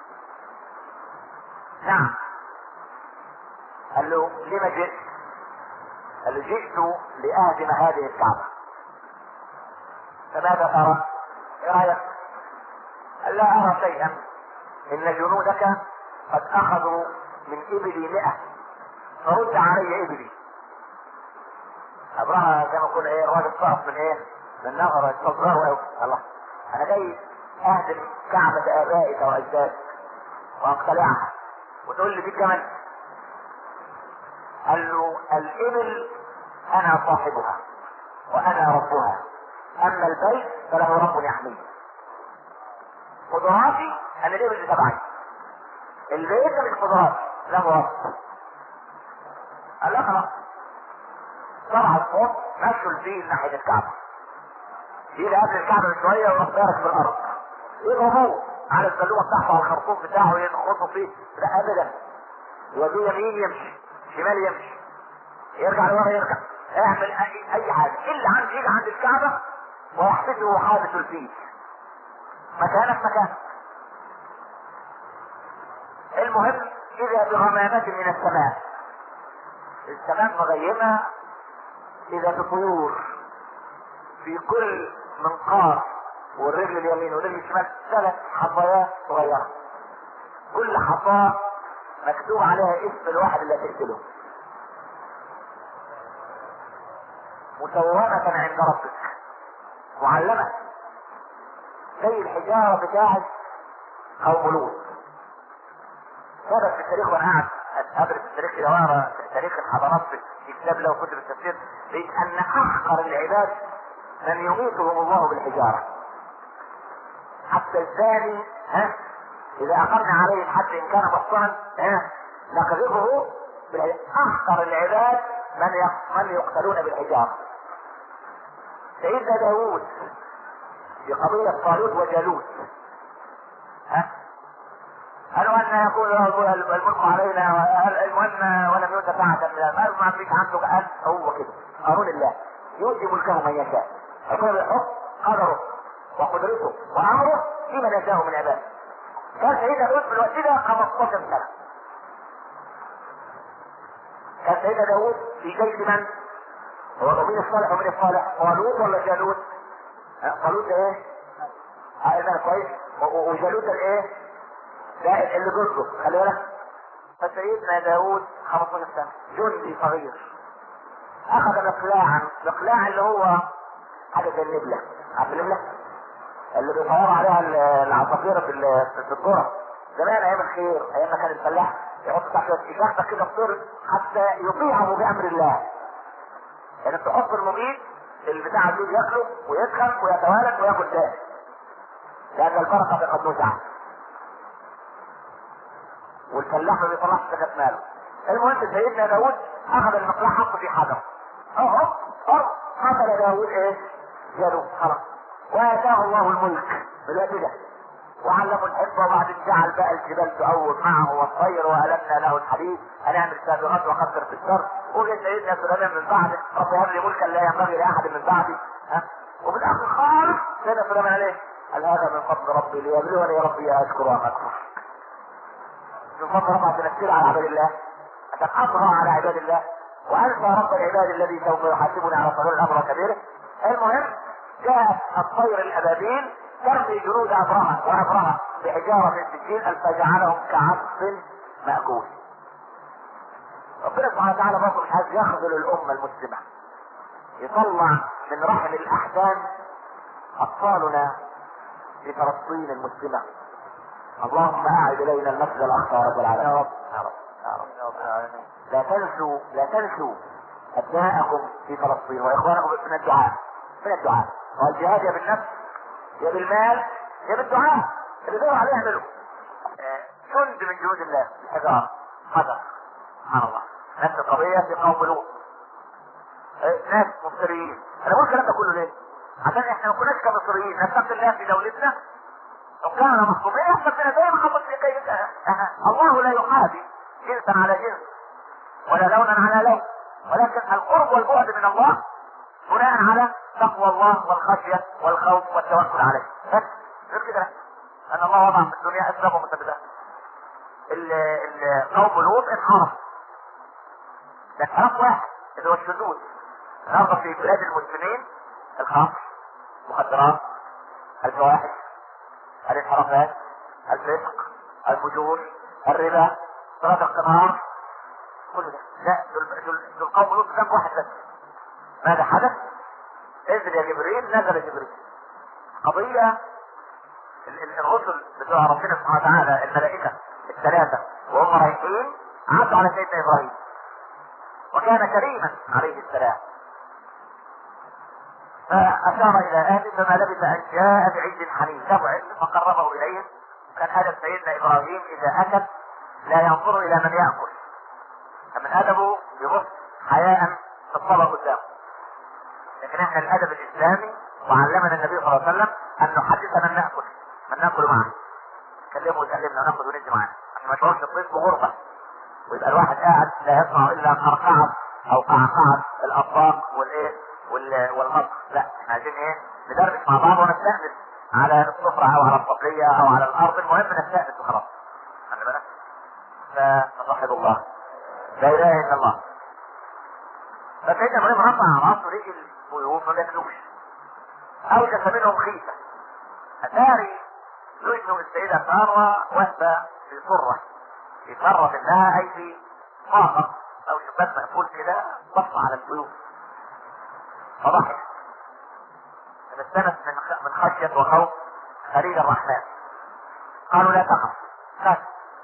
نعم قال له لما جئت؟ قال له جئت لأهدم هذه الكعبة. فماذا ترى؟ ايه رأيك؟ قال لا ارى شيئا ان جنودك قد اخذوا من ابلي 100 فرد علي ابلي. ابرهة كما يقول ايه الراجل صعب من ايه؟ من نظر يستظهره اوي. الله انا جاي اهدم كعبة ابائك واجدادك واقتلعها وتقول لي دي كمان. قال له الابل انا صاحبها وانا ربها اما البيت فله رب يحميه. قدراتي ان الابل دي تبعي البيت مش قدراتي له رب. قال لا خلاص طلع الصوت مشوا الفيل ناحية الكعبة يجي قبل الكعبة بشوية ويروح دارك في الارض يضربوه على الزلومة بتاعته على الخرطوم بتاعه ينخطوا فيه. لا ابدا يودوه يمين يمشي شمال يمشي يرجع لورا يرجع اعمل اي حاجة الا عند يجي عند الكعبة ويحبسه حابس الفيل مكانك مكانك. المهم اذا بغمامة من السماء مغيمة اذا بطيور في كل منقار والرجل اليمين والرجل الشمال 3 حصيات صغيرة، كل حصاة مكتوب عليها اسم الواحد اللي هتقتله، مسومة عند ربك، معلمة زي الحجارة بتاعت قوم لوط. ثبت في التاريخ، وانا قاعد ادرس التاريخ كده واقرا تاريخ الحضارات في كتاب له وكتب التفسير، لقيت ان احقر العباد من يميتهم الله بالحجارة. حتى الزاني اذا اقرنا عليه الحد ان كان محصنا نقذفه بالحجارة. احقر العباد من يقتلون بالحجارة. سيدنا داوود في قضية طالوت وجالوت، قالوا ان يكون الملك علينا المهم ولم يؤت ساعة من المال، ما فيش عنده قال هو كده قانون الله يؤتي ملكه من يشاء، يكون الحكم قدره وقدرته وامره في من يشاء من عباده. كان سيدنا داوود في الوقت ده 15 سنة. كان سيدنا داوود في جيش من؟ هو مين الصالح ومين الصالح؟ طالوت ولا جالوت؟ طالوت ده ايه؟ ده كويس، وجالوت الايه؟ ده اللي ضده، خلي بالك. فسيدنا داوود 15 سنة جندي صغير اخذ مقلاعا اللي هو حاجة زي النبلة، عارف النبلة؟ اللي بيطيروا عليها العصافير في الذرة زمان ايام الخير، ايام ما كان الفلاح يحط تحت يشخص كده الطير حتى يطيعه بامر الله. يعني تحط المبيد البتاع الجود ياكله ويدخل ويتوالد وياكل تاني، لان البركه قد نزعت والفلاح ما بيطلعش زكاه ماله. المهم سيدنا داوود اخذ المقلاع حطه في حجر، قتل داوود ايه؟ جالوت خلاص، واتاه الله الملك بالوقت ده وعلموا الحكمه، وبعدين جعل بقى الجبال تؤوب معه والطير والمنا له الحديد هنعمل سابغات وقدر في الشر. وجد سيدنا سليمان من بعده رب هب لي ملكا لا ينبغي لاحد من بعدي، وفي الاخر خالص سيدنا سليمان عليه قال هذا من فضل ربي ليبلوني ربي اشكر ام اكفر. من فضل ربي عشان اسير على عباد الله، عشان اطغى على عباد الله وانسى رب العباد الذي سوف يحاسبني على صغير الامر وكبيره. المهم جاءت الطير الابابيل ترمي جنود ابرهه بحجاره من سجين فجعلهم كعصف ماكول. ربنا سبحانه وتعالى برضه مش عايز يخذل الامه المسلمه، يطلع من رحم الاحزان اطفالنا في فلسطين المسلمه. اللهم اعد الينا المسجد الاقصى رب العالمين. يا رب يا رب يا رب العالمين. لا تنسوا ابناءكم في فلسطين واخوانكم من الدعاء والجهاد يا بالنفس يا بالمال يا بالدعاء اللي دور عليه يعمله. جند من جنود الله الحجار حجر سبحان الله. نفس القضيه في قوم لوط، ناس مفتريين. انا بقول الكلام ده كله ليه؟ عشان احنا ما كناش كمصريين نتقي الله في دولتنا. لو كان مخطوبين يحصل فينا دايما خطط في كيف الله لا يحابي جنسا على جنس ولا لونا على لون، ولكن القرب والبعد من الله بناء على تقوى الله والخشيه والخوف والتوكل عليه. بس غير كده ان الله وضع في الدنيا اسباب ومسببات. قوم لوط انحرف، ده انحراف واحد اللي هو الشذوذ. النهارده في بلاد المسلمين الخمر، المخدرات، الفواحش، الانحرافات، الفسق، الفجور، الربا، صلاة القمار، كل ده. لا دول قوم لوط ذنب واحد بس. ماذا حدث؟ انزل يا جبريل، نزل جبريل. قضية الرسل بتوع ربنا سبحانه وتعالى الملائكة الثلاثة وهم رايحين عدوا على سيدنا ابراهيم وكان كريما عليه السلام، فاشار الى ابي فما لبث ان جاء بعجل حنين له عجل فقربه اليهم. كان هدف سيدنا ابراهيم اذا اكل لا ينظر الى من ياكل، فمن ادبه يبص حياء في الطبق قدامه. لكن احنا الادب الاسلامي وعلمنا النبي صلى الله عليه وسلم ان نحدث من ناكل معه، نكلمه ويكلمنا وناخذ وندي معاه عشان ما يشعرش الضيف بغربه، ويبقى الواحد قاعد لا يسمع الا قرقعه او قعقعه الاطباق والمطبخ. لا احنا عايزين ايه؟ ندردش مع بعض ونستأنس على السفره او على الطبليه او على الارض، المهم نستأنس وخلاص. خلي بالك. فصاحب الله لا اله الا الله. فسيدنا ابراهيم رفع راسه لقي الضيوف ما بياكلوش، اوجس منهم خيفة. اتاري يجنوا السيدة سارة واحدة في صرة، في صرة منها اي في طاقة او شباك مقفول كده بص على البيوت، فضحك تبسمت من خشية وخوف خليل الرحمن. قالوا لا تخف، خف،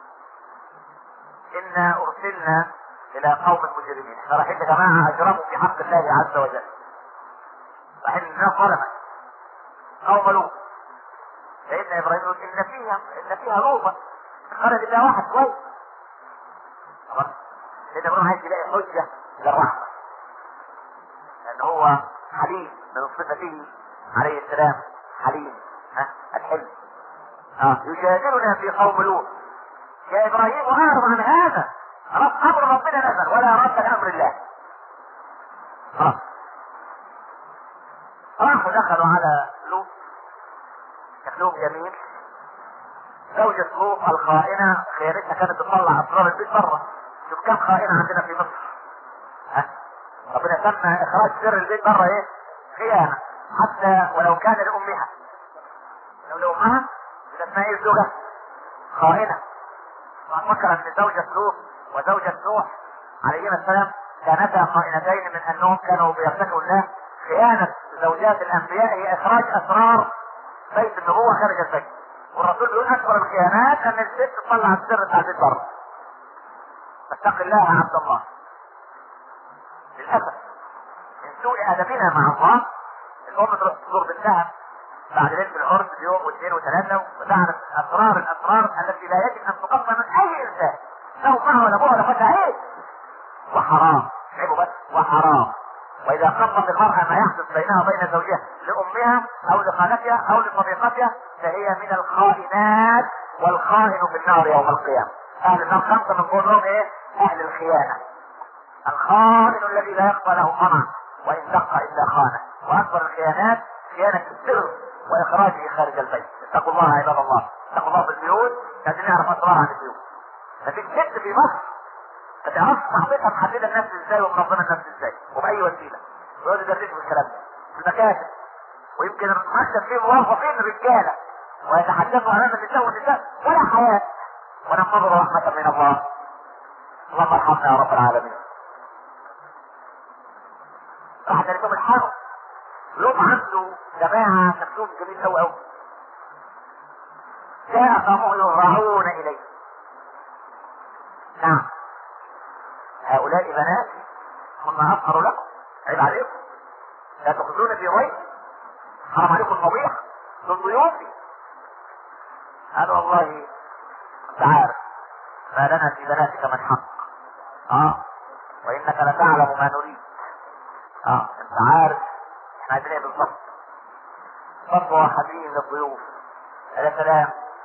إنا أرسلنا إلى قوم مجرمين، احنا رايحين لجماعة أجرموا في حق الله عز وجل، رايحين الناس ظلمت قوم لوط. سيدنا إبراهيم يقول إن فيها لوطا خرج إلا واحد كويس. سيدنا إبراهيم عايز يلاقي حجة للرحمة، لأن هو حليم من صفته عليه السلام، حليم الحلم. يجادلنا في قوم لوط يا ابراهيم اعرض عن هذا، امر ربنا نزل ولا رد لامر الله. راحوا دخلوا على لوط، شكلهم جميل. زوجة لوط الخائنة خيانتها كانت تطلع اسرار البيت بره. شوف كم خائنة عندنا في مصر. ربنا سمى اخراج سر البيت بره ايه؟ خيانة، حتى ولو كان لامها. لو لامها اسمها ايه الزوجة؟ خائنة. وفكر ان زوجة لوط وزوجة نوح عليهما السلام كانتا خائنتين من انهم كانوا بيتقوا الله. خيانة زوجات الانبياء هي اخراج اسرار بيت النبوة خارج البيت. والرسول بيقول اكبر الخيانات ان الست تطلع السر بتاع البيت بره. فاتق الله يا عبد الله. للاسف من سوء ادبنا مع الله الام تروح تزور بنتها بعد ليله العرس بيوم واثنين وثلاثه وتعرف الاسرار التي لا يجب ان تقصى من اي انسان، له معه ولا ابوها ولا فتى عيب وحرام، عيبه بس وحرام. واذا قصت المراه ما يحدث بينها وبين زوجها لامها او لخالتها او لصديقتها فهي من الخائنات، والخائن في النار يوم القيامه. اهل النار خمسه من قولهم ايه؟ اهل الخيانه. الخائن الذي لا يقبل له طمع وان دق الا خانه. واكبر الخيانات خيانه السر واخراجه خارج البيت. اتقوا الله عباد الله، اتقوا الله في البيوت. لازم نعرف اسرار عن البيوت. لكن ست في مصر ما تعرفش صاحبتها محدده النفس ازاي ومنظمه النفس ازاي وباي وسيله. ويقعدوا يدردشوا في الكلام ده في المكاتب، ويمكن المكتب فيه موظفين رجاله ويتحدثوا امام النساء والنساء ولا حياه وننتظر رحمه من الله. اللهم ارحمنا يا رب العالمين. راح لهم الحرب لوط عنده جماعه شكلهم جميل قوي قوي. جاء قومه يهرعون اليه. نعم هؤلاء بناتي هم اطهر لكم، عيب عليكم، لا تخزون في ضيف، حرام عليكم الفضيحه دول ضيوفي. قالوا والله انت عارف ما لنا في بناتك من حق، وانك لتعلم ما نريد. انت عارف احنا عايزين ايه بالظبط. خطوه حزين للضيوف. يا سلام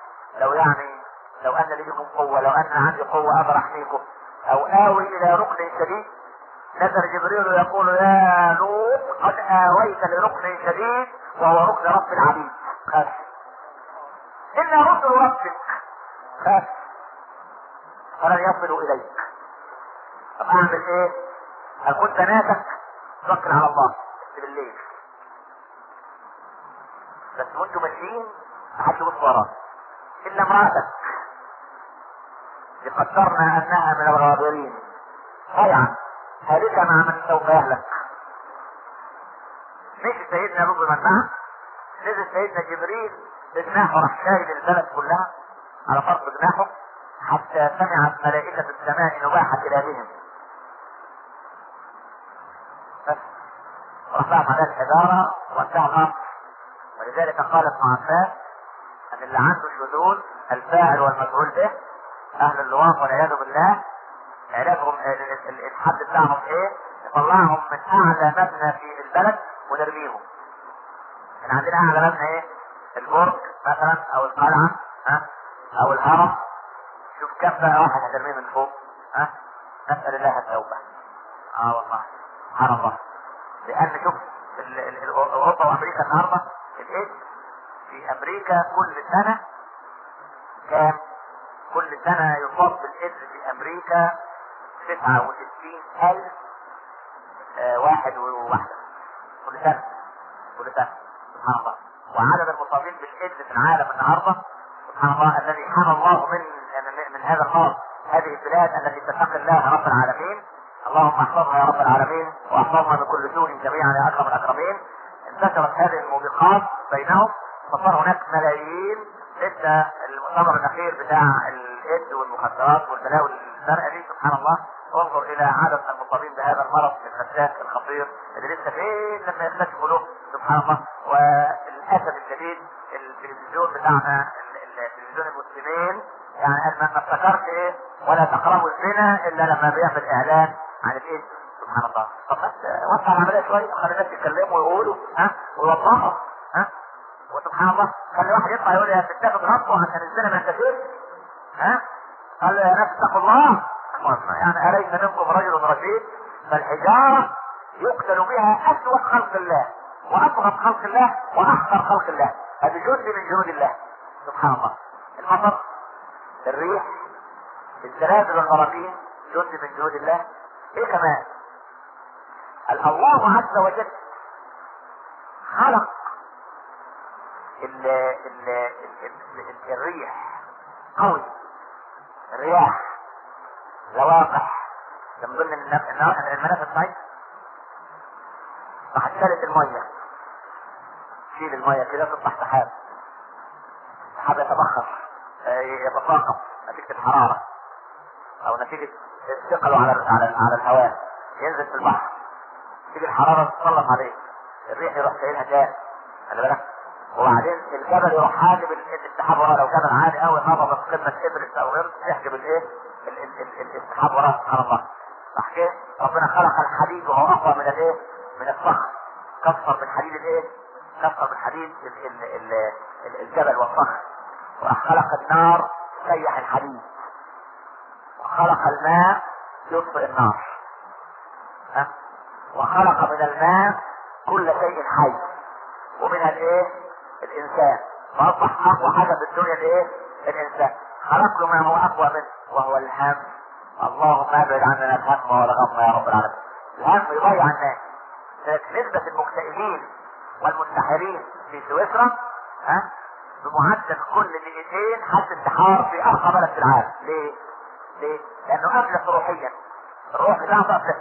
لو ان لي بكم قوه، لو ان عندي قوه اقدر احميكم او اوي الى ركن شديد. نزل جبريل يقول يا لوط قد اويت لركن شديد وهو ركن رب العبيد. خاف انا رسل ربك، خاف فلن يصلوا اليك. طب اعمل ايه؟ هل كنت ناسك توكل على الله بالليل بس وانتم ماشيين محدش يبص وراك الا امرأتك قدرنا انها من الغابرين ضيعا هالكة مع من سوف يهلك. مشي سيدنا لوط من معه، نزل سيدنا جبريل بجناحه راح شايل البلد كلها على طرف جناحه حتى سمعت ملائكة السماء نباح كلابهم. بس راح لهم على الحجارة وانتهى الامر. ولذلك قال ابن عباس ان اللي عنده شذوذ الفاعل والمفعول به اهل اللواط والعياذ بالله علاجهم الحد بتاعهم ايه؟ نطلعهم من اعلى مبنى في البلد ونرميهم. احنا عندنا اعلى مبنى ايه؟ البرج مثلا او القلعه او الهرم. شوف كم بقى واحد هترميه من فوق. نسال الله التوبه. والله سبحان الله. لان شوف اوروبا وامريكا النهارده الايد في امريكا كل سنه كام؟ كل سنة يصاب بالإيدز في أمريكا 69,000 واحد وواحدة كل سنة. سبحان الله. وعدد المصابين بالايدز في العالم النهارده سبحان الله الذي حمى الله من هذا المرض هذه البلاد التي تتقي الله رب العالمين. اللهم احفظها يا رب العالمين واحفظها من كل سوء جميعا يا اكرم الاكرمين. انتشرت هذه الموبقات بينهم فصار هناك ملايين. لسه المؤتمر الاخير بتاع الايدز والمخدرات والبلاوي الزرقاء دي سبحان الله، انظر الى عدد المصابين بهذا المرض الفتاك الخطير اللي لسه فين لما يكتشفوا له سبحان الله. وللاسف الشديد التلفزيون بتاعنا التلفزيون المسلمين يعني ما افتكرش ايه ولا تقربوا الزنا الا لما بيعمل اعلان عن الايه سبحان الله. طب بس وسع العمليه شويه وخلي الناس يتكلموا ويقولوا ويوضحوا وسبحان الله خلي واحد يطلع يقول يا تتاخد ربه عشان الزنا ما ينتشرش قال يا ناس اتقوا الله. يعني اليس منكم رجل رشيد فالحجاره يقتل بها اسوأ خلق الله وابغض خلق الله واحقر خلق الله. هذه جند من جنود الله سبحان الله. المطر الريح الزلازل والبراكين جند من جنود الله. ايه كمان؟ الله عز وجل خلق الريح قوي. الرياح لواقح من ضمن المنافذ الصعيد راح تشالت الميه تشيل الميه كده تطلع سحاب. السحاب يتبخر يتفاقم نتيجه الحراره او نتيجه ثقله على الهواء ينزل في البحر. تيجي الحراره تتسلط عليه الريح يروح شايلها تاني خلي بالك. وبعدين الجبل يروح حاجب السحاب وراه لو كان عالي قوي هبط في قمه ابرس او غيره يحجب الايه السحاب وراه سبحان الله. صح كده ربنا خلق الحديد وهو اقوى من الايه من الصخر. كسر بالحديد الايه كسر بالحديد الجبل والصخر. وخلق النار تسيح الحديد وخلق الماء يطفئ النار وخلق من الماء كل شيء حي ومنها الايه الانسان. فاصبح اقوى حاجه في الدنيا الايه الانسان. خلق له ما هو اقوى منه وهو الهم. اللهم ابعد عننا الهم والغم يا رب العالمين. الهم يضيع الناس. نسبه المكتئبين والمنتحرين في سويسرا بمعدل كل دقيقتين حد انتحار في ارقى بلد في العالم. ليه؟ لانه افلس روحيا. الروح بتاعته افلس.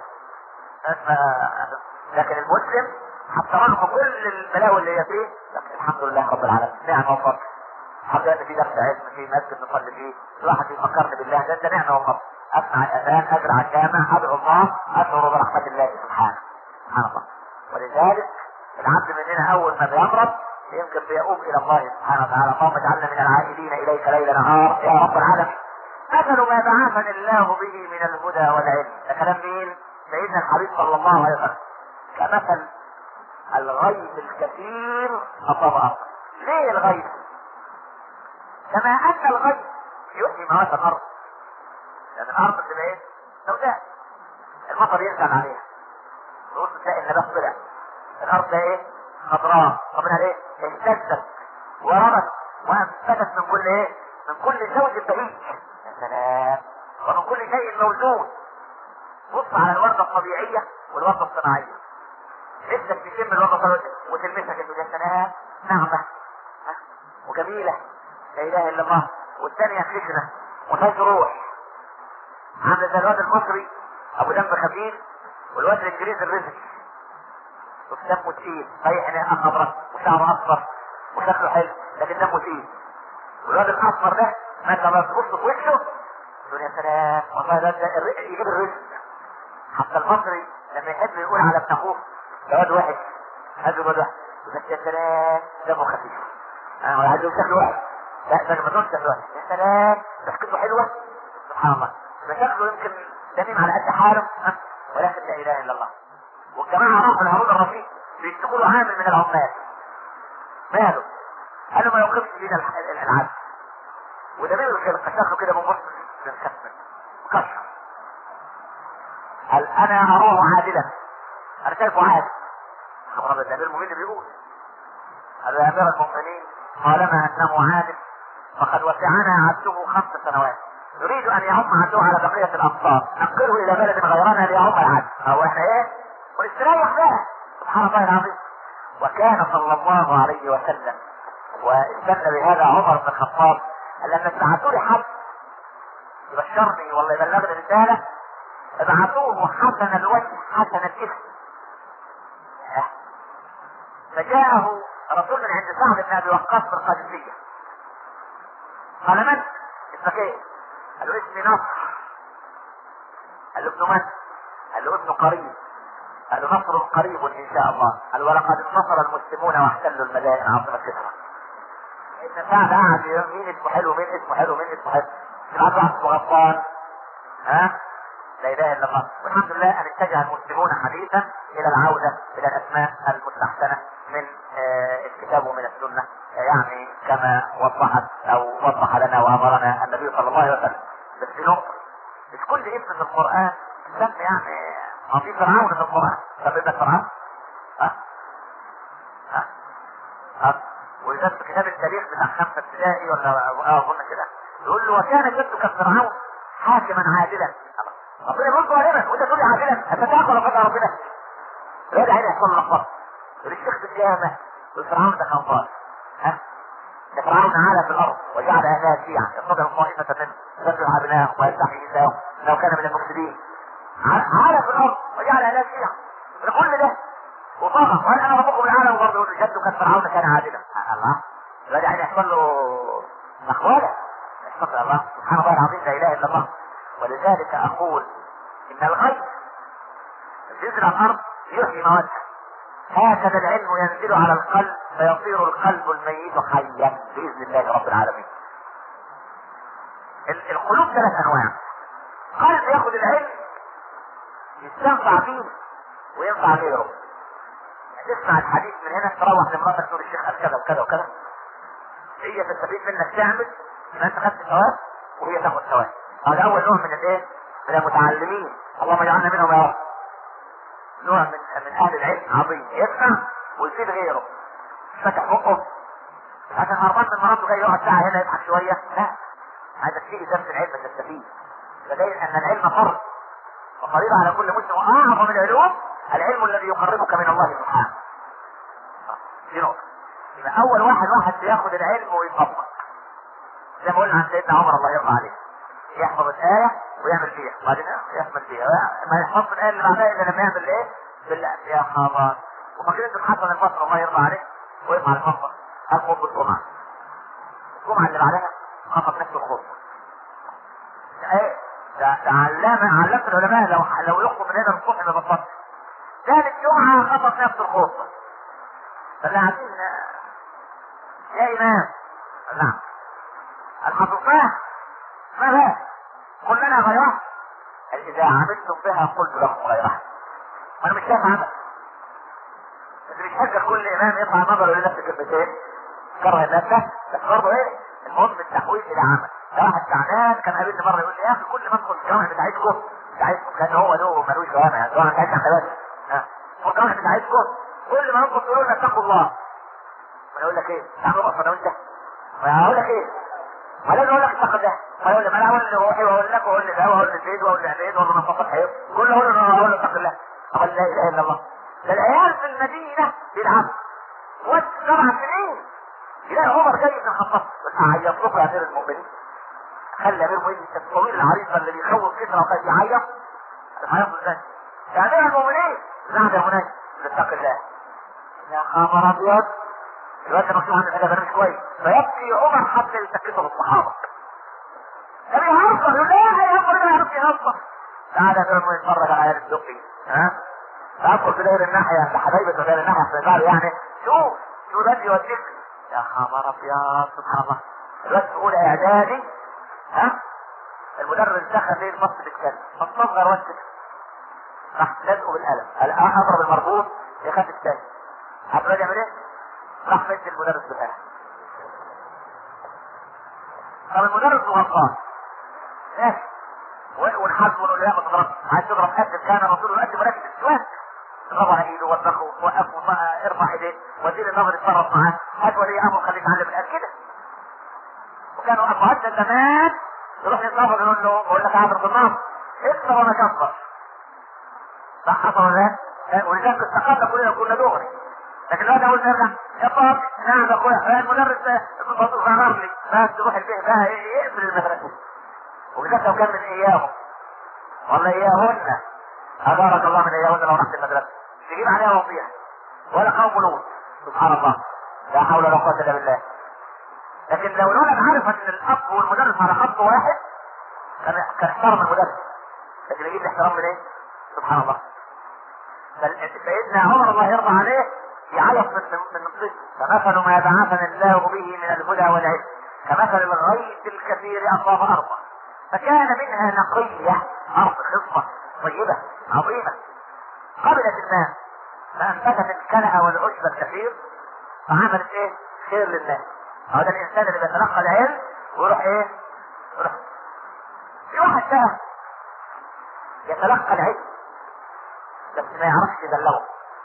لكن المسلم حتى رغم كل البلاوي اللي هي فيه لكن الحمد لله رب العالمين نعمه وفضل. الحمد لله ان في درس علم في مسجد نصلي فيه الواحد يفكرني بالله ده نعمه وفضل. اسمع الاذان اجرى على الجامع ادعو الله اشعر برحمه الله سبحانه الله. ولذلك العبد مننا اول ما بيمرض يمكن بيؤوب الى الله سبحانه وتعالى. اللهم اجعلنا من العائدين اليك ليل نهار يا رب العالمين. مثل ما بعثني الله به من الهدى والعلم. ده كلام مين؟ سيدنا الحبيب صلى الله عليه وسلم. كمثل الغيث الكثير اصاب ارض. ليه الغيث؟ كما ان الغيث يحيي مواد الارض. لان الارض بتبقى ايه؟ سوداء. المطر ينزل عليها تقول تلاقي النبات طلع. الارض ده ايه؟ خضراء. ربنا ايه؟ اهتزت ورمت وانبتت من كل ايه؟ من كل زوج بهيج. يا سلام. ومن كل شيء موجود. بص على الوردة الطبيعية والوردة الصناعية. نفسك تشم الوردة وتلمسها كده يا سلام نعمة وجميلة لا اله الا الله. والثانية خشنة وفيها روح. عامل زي الواد المصري ابو دم خفيف والواد الانجليزي الرزق. دمه تقيل صحيح ان اخضر وشعره اصفر وشكله حلو لكن دمه تقيل. والواد الاصفر ده ما انت لما تبص في وشه تقول يا سلام والله ده يجيب الرزق. حتى المصري لما يحب يقول على ابن اخوه ده واد وحش هذا واد وحش بس يا سلام دمه خفيف. انا عايز اقول شكله وحش لا ده ما تقولش شكله وحش يا سلام ضحكته حلوه سبحان الله. ده شكله يمكن دميم على قد حاله ولكن لا اله الا الله. والجماعه راحوا لهارون الرشيد بيشتكوا له عامل من العمال ماله؟ قالوا ما يوقفش فينا العدل. وده مين الخلق شكله كده من بص مكشر. قال انا اراه عادلا انا شايفه عادل. خبر ده امير المؤمنين بيقول قال يا امير المؤمنين طالما انه عادل فقد وسعنا عبده 5 سنوات يريد ان يعم عبده على بقيه الامصار ننقله الى بلد غيرنا ليعم العدل. هو احنا ايه؟ ونستريح بقى سبحان الله العظيم. وكان صلى الله عليه وسلم، واستنى بهذا عمر بن الخطاب، لما ابعثوا لي حد يبشرني والله يبلغني رساله، ابعثوه حسن الوجه حسن الاسم. فجاءه رسول من عند سعد بن ابي وقاص في القادسيه، قال من؟ اسمك ايه؟ قال له اسمي نصر. قال له ابن من؟ قال له ابن قريب. قال له نصر قريب ان شاء الله. قال ولقد انتصر المسلمون واحتلوا المدائن عاصمه كسرى. ان سعد قاعد مين اسمه حلو مين اسمه حلو مين اسمه حلو، يبعث واحد اسمه غطان. ها؟ لا اله الا الله. والحمد لله ان اتجه المسلمون حديثا الى العوده الى الاسماء المستحسنه من الكتاب ومن السنه، يعني كما وضحت او وضح لنا وامرنا النبي صلى الله عليه وسلم. بس في نقطه، مش كل اسم في القران سمي، يعني ما في فرعون في القران، طب ابن فرعون؟ ها؟ ها؟ ها؟ وإذا في كتاب التاريخ بتاع 5 ابتدائي ولا اظن كده، يقول له وكان جدك فرعون حاكما عادلا. ربنا يقول ظالما وانت تقول لي عادلا، اتتاكل ولا قدر ربنا؟ لا ده عين يحصل لك فرق. الشيخ في القيامه والفرعون ده كان ظالم. ها؟ ده فرعون عالى في الارض وجعل اهلها شيعا يستضعف طائفه منهم يذبح ابنائهم ويستحيي نساءهم لو كان من المفسدين. عالى في الارض وجعل اهلها شيعا. كل ده وطاغى وقال انا ربكم العالم، وبرضه يقول جده كان فرعون كان عادلا. الله، لا ده عين يحصل له مخوله. استغفر الله، سبحان الله العظيم، لا اله الا الله. ولذلك اقول ان الغيث يزرع الارض يحيي موادها، هكذا العلم ينزل على القلب فيصير القلب الميت حيا باذن الله رب العالمين. القلوب 3 انواع. قلب ياخذ العلم يستنفع فيه وينفع غيره. تسمع الحديث من هنا تروح لمراتك تقول الشيخ قال كذا وكذا وكذا، هي تستفيد منك تعمل يبقى انت خدت ثواب وهي تاخد ثواب. هذا اول نوع من الايه؟ من المتعلمين، اللهم اجعلنا منهم يا رب. نوع من اهل العلم عظيم يسمع ويفيد غيره، مش فاتح بقه عشان هربان من مراته جاي يقعد ساعه هنا يضحك شويه، لا، عايزك تيجي درس العلم تستفيد. فدليل ان العلم فرض وفريضه على كل مسلم، واعظم العلوم العلم الذي يقربك من الله سبحانه. دي نقطه. يبقى اول واحد بياخد العلم ويطبق، زي ما قلنا عن سيدنا عمر الله يرضى عليه، يحفظ الآية ويعمل فيها، وبعدين يحفظ فيها، ما يحفظ الآية اللي بعدها إلا لما يعمل إيه؟ بالله يا خبر. وفاكرين أنتم حسن البصري الله يرضى عليه وقف على المنبر قال خطبة الجمعة. الجمعة اللي بعدها خطب نفس الخطبة. إيه؟ ده علمت العلماء لو يخطب من هنا الصبح ما بطلش. ثالث جمعة خطب نفس الخطبة. فاللي عايزين يا إمام، نعم، الحفظناه ماذا؟ كلنا غيرها. اذا عملتم بها قلت لكم غيرها. وانا مش شايف عمل، بس مش حاجه كل امام يطلع نظره لنفس كلمتين كره نفسه، بس برضه ايه؟ المهم التحويل الى عمل. ده واحد تعبان كان قابلني مره يقول لي يا اخي كل ما ادخل الجامعه بتاعتكم كان هو له ملوش جوامع، الجامعه بتاعتنا احنا بس. الجامعه بتاعتكم كل ما ندخل تقولوا لنا اتقوا الله. وانا اقول لك ايه؟ تعالوا نقف انا وانت. وانا اقول لك ايه؟ ولا اقول لك اتق الله، ولا اقول لك انا اقول لروحي واقول لك واقول لده واقول لزيد واقول لعبيد واقول لنصف الحيط، كله اقول له اتق الله. اقول لا اله الا الله. ده العيال في المدينه بيلعبوا وقت 7 سنين يلاقي عمر جاي من الخطاب، بس هعيط لكم يا امير المؤمنين. خلي امير المؤمنين الطويل العريض اللي بيخوف كده وقت يعيط، هيعيط ازاي؟ يا امير المؤمنين نعم يا منى اتق الله. يا خبر ابيض، الواد ده مكتوب عنه حاجه مش كويس، فيبكي عمر حتى يسكته للصحابه. ده بيهزر يقول ايه هيهزر ده يعرف يهزر. تعالى يا ما يتفرج على عيال الدقي، ها؟ تدخل في داير الناحيه لحبايبك وداير الناحيه في يعني شوف ده يوديك. يا خبر ابيض، سبحان الله. الواد في اولى اعدادي، ها؟ المدرس دخل ليه الفصل بيتكلم، فالصغر واد كده راح لازقه بالقلم، اضرب المربوط يخاف الثاني. عارف الواد يعمل ايه؟ راح مد المدرس بالقلم. طب المدرس غلطان ماشي، ونحاسبه ونقول لا ما تضربش، عايز تضرب قد كان الرسول يؤدي ولكن السواك اضربه على ايده ووسخه وقفه ارفع ايديه وزير النظر يتصرف معاه، هات ولي امر خليك يتعلم الان كده. وكانوا ابهاتنا زمان يروح للنظر يقول له بقول لك عبر بالنظر اكسر وما كفر، صح حصل ولا لا؟ ولذلك استقلنا كلنا كنا دغري لكن لو انا قلت ارجع يا بابا نعم يا اخويا المدرس غير لي بس تروح البيت بقى يقفل المدرسه، وبالذات لو كان من اياهم ولا اياهن، ابارك الله من اياهن لو رحت المدرسه تجيب عليها وصيحه ولا قوم لوط. سبحان الله، لا حول ولا قوه الا بالله. لكن لو الولد عارف ان الاب والمدرس على خط واحد كان احترم المدرس، لكن يجيب الاحترام من ايه؟ سبحان الله. سيدنا عمر الله يرضى عليه يعيط من الطفل، فمثل ما بعثني الله به من الهدى والعلم كمثل الغيث الكثير اصاب ارضا فكان منها نقيه، ارض خصبه طيبه عظيمه قبلت الناس فانبتت الكلأ والعشب الكثير فعملت ايه؟ خير للناس. هذا الانسان اللي بيتلقى العلم ويروح ايه؟ يروح في واحد بقى يتلقى العلم بس ما يعرفش يدلعه،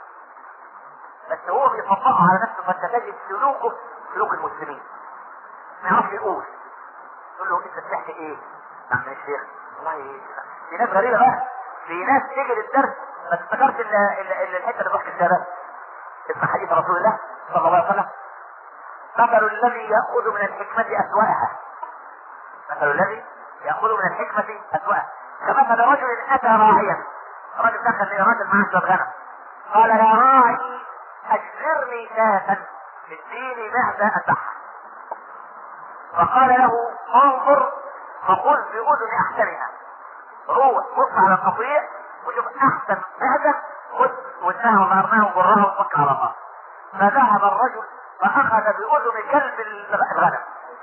بس هو بيطبقه على نفسه، فانت تجد سلوكه سلوك المسلمين ما يعرفش يقول. تقول له انت بتحكي ايه؟ نعم يا شيخ والله في ناس غريبه بقى، في ناس تيجي للدرس ما تفتكرش الا الحته اللي بحكي فيها بس. اسمع حديث رسول الله صلى الله عليه وسلم: مثل الذي ياخذ من الحكمه اسواءها، مثل الذي ياخذ من الحكمه اسواءها كمثل رجل اتى راعيا، رجل دخل لراجل معاه شويه غنم قال: يا راعي اجزرني شاة اديني معزه اذبحها. فقال له: انظر فقل باذن احسنها، روح بص على القطيع وشوف احسن معزه خذ ودناها ومرناها وبرها وتوكل على الله. فذهب الرجل فاخذ باذن كلب الغنم،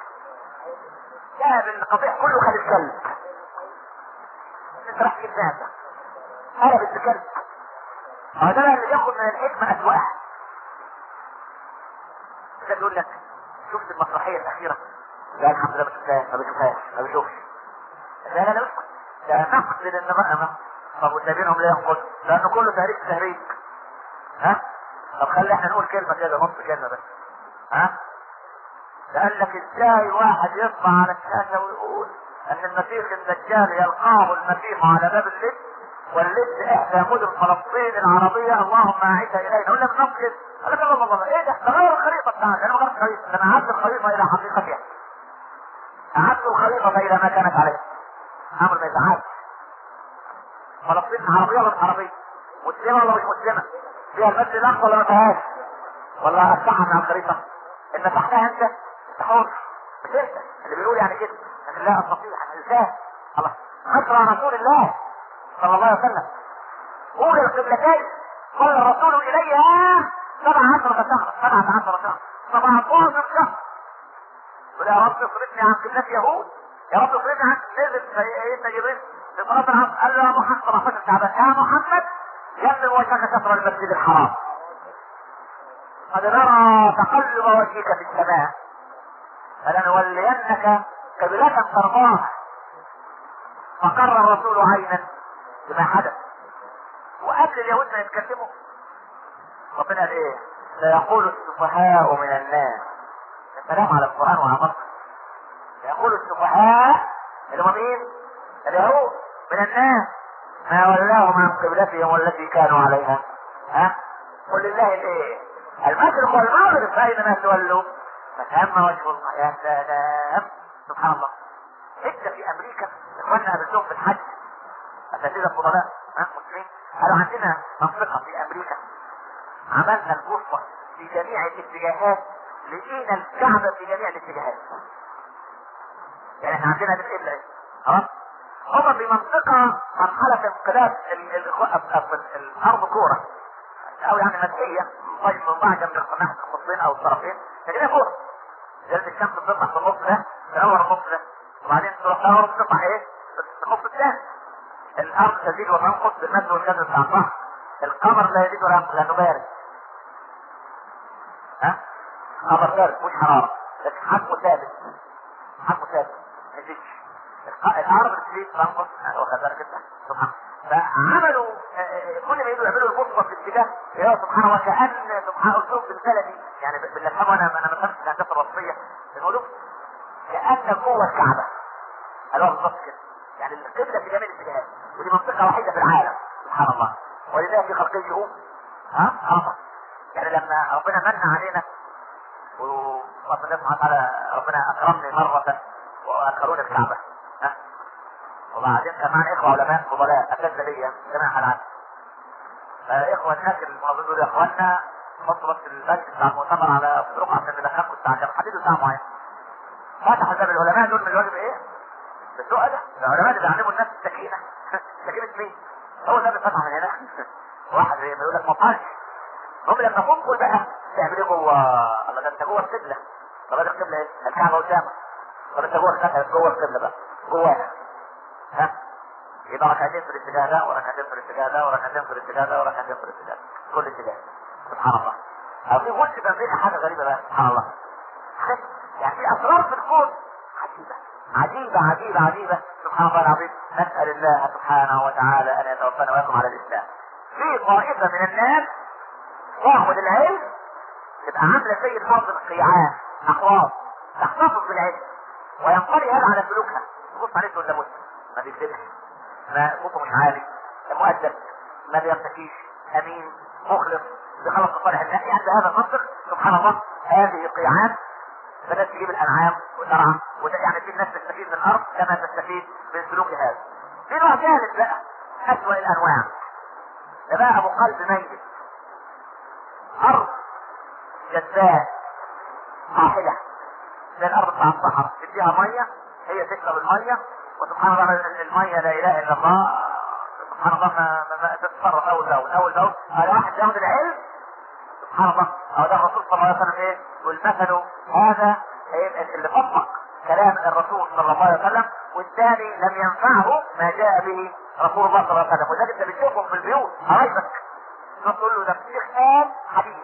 جاب القطيع كله خد الكلب، انت راح تجيب معزه قلبت بكلب. هذا اللي ياخذ من الحكمه اسواءها. ده يقول لك شفت المسرحيه الاخيره؟ لا الحمد لله ما بشوفش. لا اسكت، ده نقد للنبأ. طب وسايبينهم ليه ينقضوا؟ لانه كله تهريج. ها؟ طب خلي احنا نقول كلمه كده، نص كلمه بس. ها؟ ده قال لك ازاي واحد يطلع على الشاشه ويقول ان المسيح الدجال يلقاه المسيح على باب اللد، واللد احدى مدن فلسطين العربيه، اللهم اعدها الينا. ولا بنقل قال لك الله ايه ده؟ تغير الخريطه بتاعتي. انا ما غيرت الخريطه، انا اعدت الخريطه الى حقيقتها، اعدت الخريطه الى ما كانت عليه. امر ما يزعلش. فلسطين عربيه ولا مش عربيه؟ مسلمه ولا مش مسلمه؟ فيها المسجد الاقصى ولا ما فيهاش؟ ولا افتحها من الخريطه؟ ان فتحتها انت حر، مش انت اللي بيقول يعني كده. لكن لا استطيع ان انساه. الله اسرع رسول الله صلى الله عليه وسلم قول القبلتين صلى الرسول اليها 17 شهرا 17 شهرا 17 شهر. قل يا رب اصرفني عن قبلة يهود، يا رب اصرفني عن نزل سيدنا جبريل في صلاة العصر قال له يا محمد 17 شعبان يا محمد يمن وجهك شطر المسجد الحرام قد نرى تقلب وجهك في السماء فلنولينك قبلة ترضاها. فقر الرسول عينا بما حدث. وقبل اليهود ما يتكلموا ربنا قال ايه؟ سيقول السفهاء من الناس. السلام على القرآن وعلى مصر. سيقول السفهاء اللي هم مين؟ اليهود من الناس ما ولاهم عن قبلتهم والتي كانوا عليها. ها؟ قل لله الايه؟ المشرق والمغرب فاينما تولوا فثم وجه الله. يا سلام سبحان الله. حتى في امريكا اخواننا قابلتهم في الحج اساتذه الفضلاء مسلمين قالوا عندنا منطقه في امريكا عملنا البوصه في جميع الاتجاهات لقينا الكعبه في جميع الاتجاهات. يعني احنا عندنا القبله خلاص. هم في منطقه مرحله انقلاب الارض كوره او يعني مسيحيه طيب من بعض جنب القناة القطبين او الطرفين لكن هي كوره. جلد الشمس بتطلع في النص ده تنور النص ده وبعدين تروح تنور تطلع ايه؟ في النص الثاني. الارض تزيد وتنقص بالمد والكذب بتاع البحر. القمر لا يزيد ولا ينقص لانه بارد. ها؟ قمر بارد مش حراره لكن حجمه ثابت. حجمه ثابت ما يزيدش. الارض تزيد تنقص واخد بالك انت سبحان. فعملوا كل ما يجوا يعملوا البصره في اتجاه يا سبحان الله كأن سبحان اسلوب بالبلدي يعني باللحمه انا ما فهمتش الهندسه الوصفيه بنقولوا كأن جوه الكعبه. قالوا بالظبط كده. يعني القبله في جميع الاتجاهات ودي منطقه وحيده في العالم سبحان الله. ولذلك في خلقيه ها عرفه. يعني يعني لما ربنا من علينا وربنا سبحانه وتعالى ربنا اكرمني مرة واكروني الكعبة، وبعدين كان معنا اخوة علماء فضلاء اساتذة ليا جماعة العالم، فاخوة هناك الموضوع دول يا اخوانا حطوا بس البنك بتاع المؤتمر على الطرق عشان ندخلكم الساعة كام، حددوا ساعة معينة. فتحوا باب العلماء دول من الواجب ايه؟ بالسوء ده، العلماء اللي بيعلموا الناس السكينة سكينة مين؟ هو ده اللي فتح من هنا واحد يقول لك ما طالش، هم لما فكوا بقى تعمل ايه جوه؟ الله ده انت جوه القبلة، طب هذه القبلة ايه؟ الكعبة قدامك، طب انت جوه القبلة بقى جواها، ها؟ يبقى ركعتين في الاتجاه ده وركعتين في الاتجاه ده وركعتين في الاتجاه ده وركعتين في الاتجاه ده، كل اتجاه. سبحان الله. او في وش بنزل حاجة غريبة بقى، سبحان الله. يعني في اسرار في الكون عجيبة عجيبة عجيبة عجيبة، سبحان الله العظيم. نسأل الله سبحانه وتعالى ان يتوفانا وياكم على الاسلام. في طائفة من الناس صاحب العلم تبقى عاملة زي الارض القيعان احواض تحتفظ بالعلم وينقلي هذا على سلوكها، تبص عليه تقول ده مسلم ما بيكذبش، ما صوته مش عالي، مؤدب، ما بيرتكيش، امين، مخلص، بخلص صالح الناس، يعني بهذا المنطق سبحان الله. هذه قيعان بدأت تجيب الانعام وترعى يعني في الناس تستفيد من الارض كما تستفيد من سلوك هذا. في نوع ثالث بقى اسوأ الانواع، ده بقى ابو قلب ميت، ارض جداء قاحلة زي الارض بتاع الصحراء، تديها ميه هي تشرب الميه، وسبحان الله الميه لا اله الا الله، سبحان الله ما تتصرف اول باول. هذا واحد ياخد العلم سبحان الله، هذا الرسول صلى الله عليه وسلم ايه؟ والمثل هذا إيه اللي طبق كلام الرسول صلى الله عليه وسلم، والثاني لم ينفعه ما جاء به رسول الله صلى الله عليه وسلم. وذلك انت بتشوفهم في البيوت قرايبك تقول له ده الشيخ قال حديث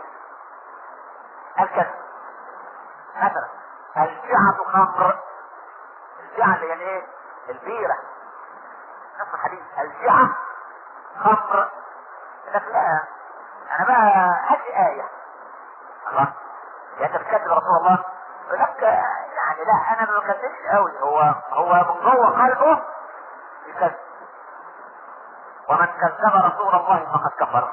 الكذب مثلا، الجعة خمر، الجعة اللي يعني ايه؟ البيرة، نفس الحديث الجعة خمر. لك لا انا بقى هدي آية الله، يعني انت بتكذب رسول الله؟ لك يعني لا انا ما بكذبش قوي، هو من جوه قلبه يكذب، ومن كذب رسول الله فقد كفر.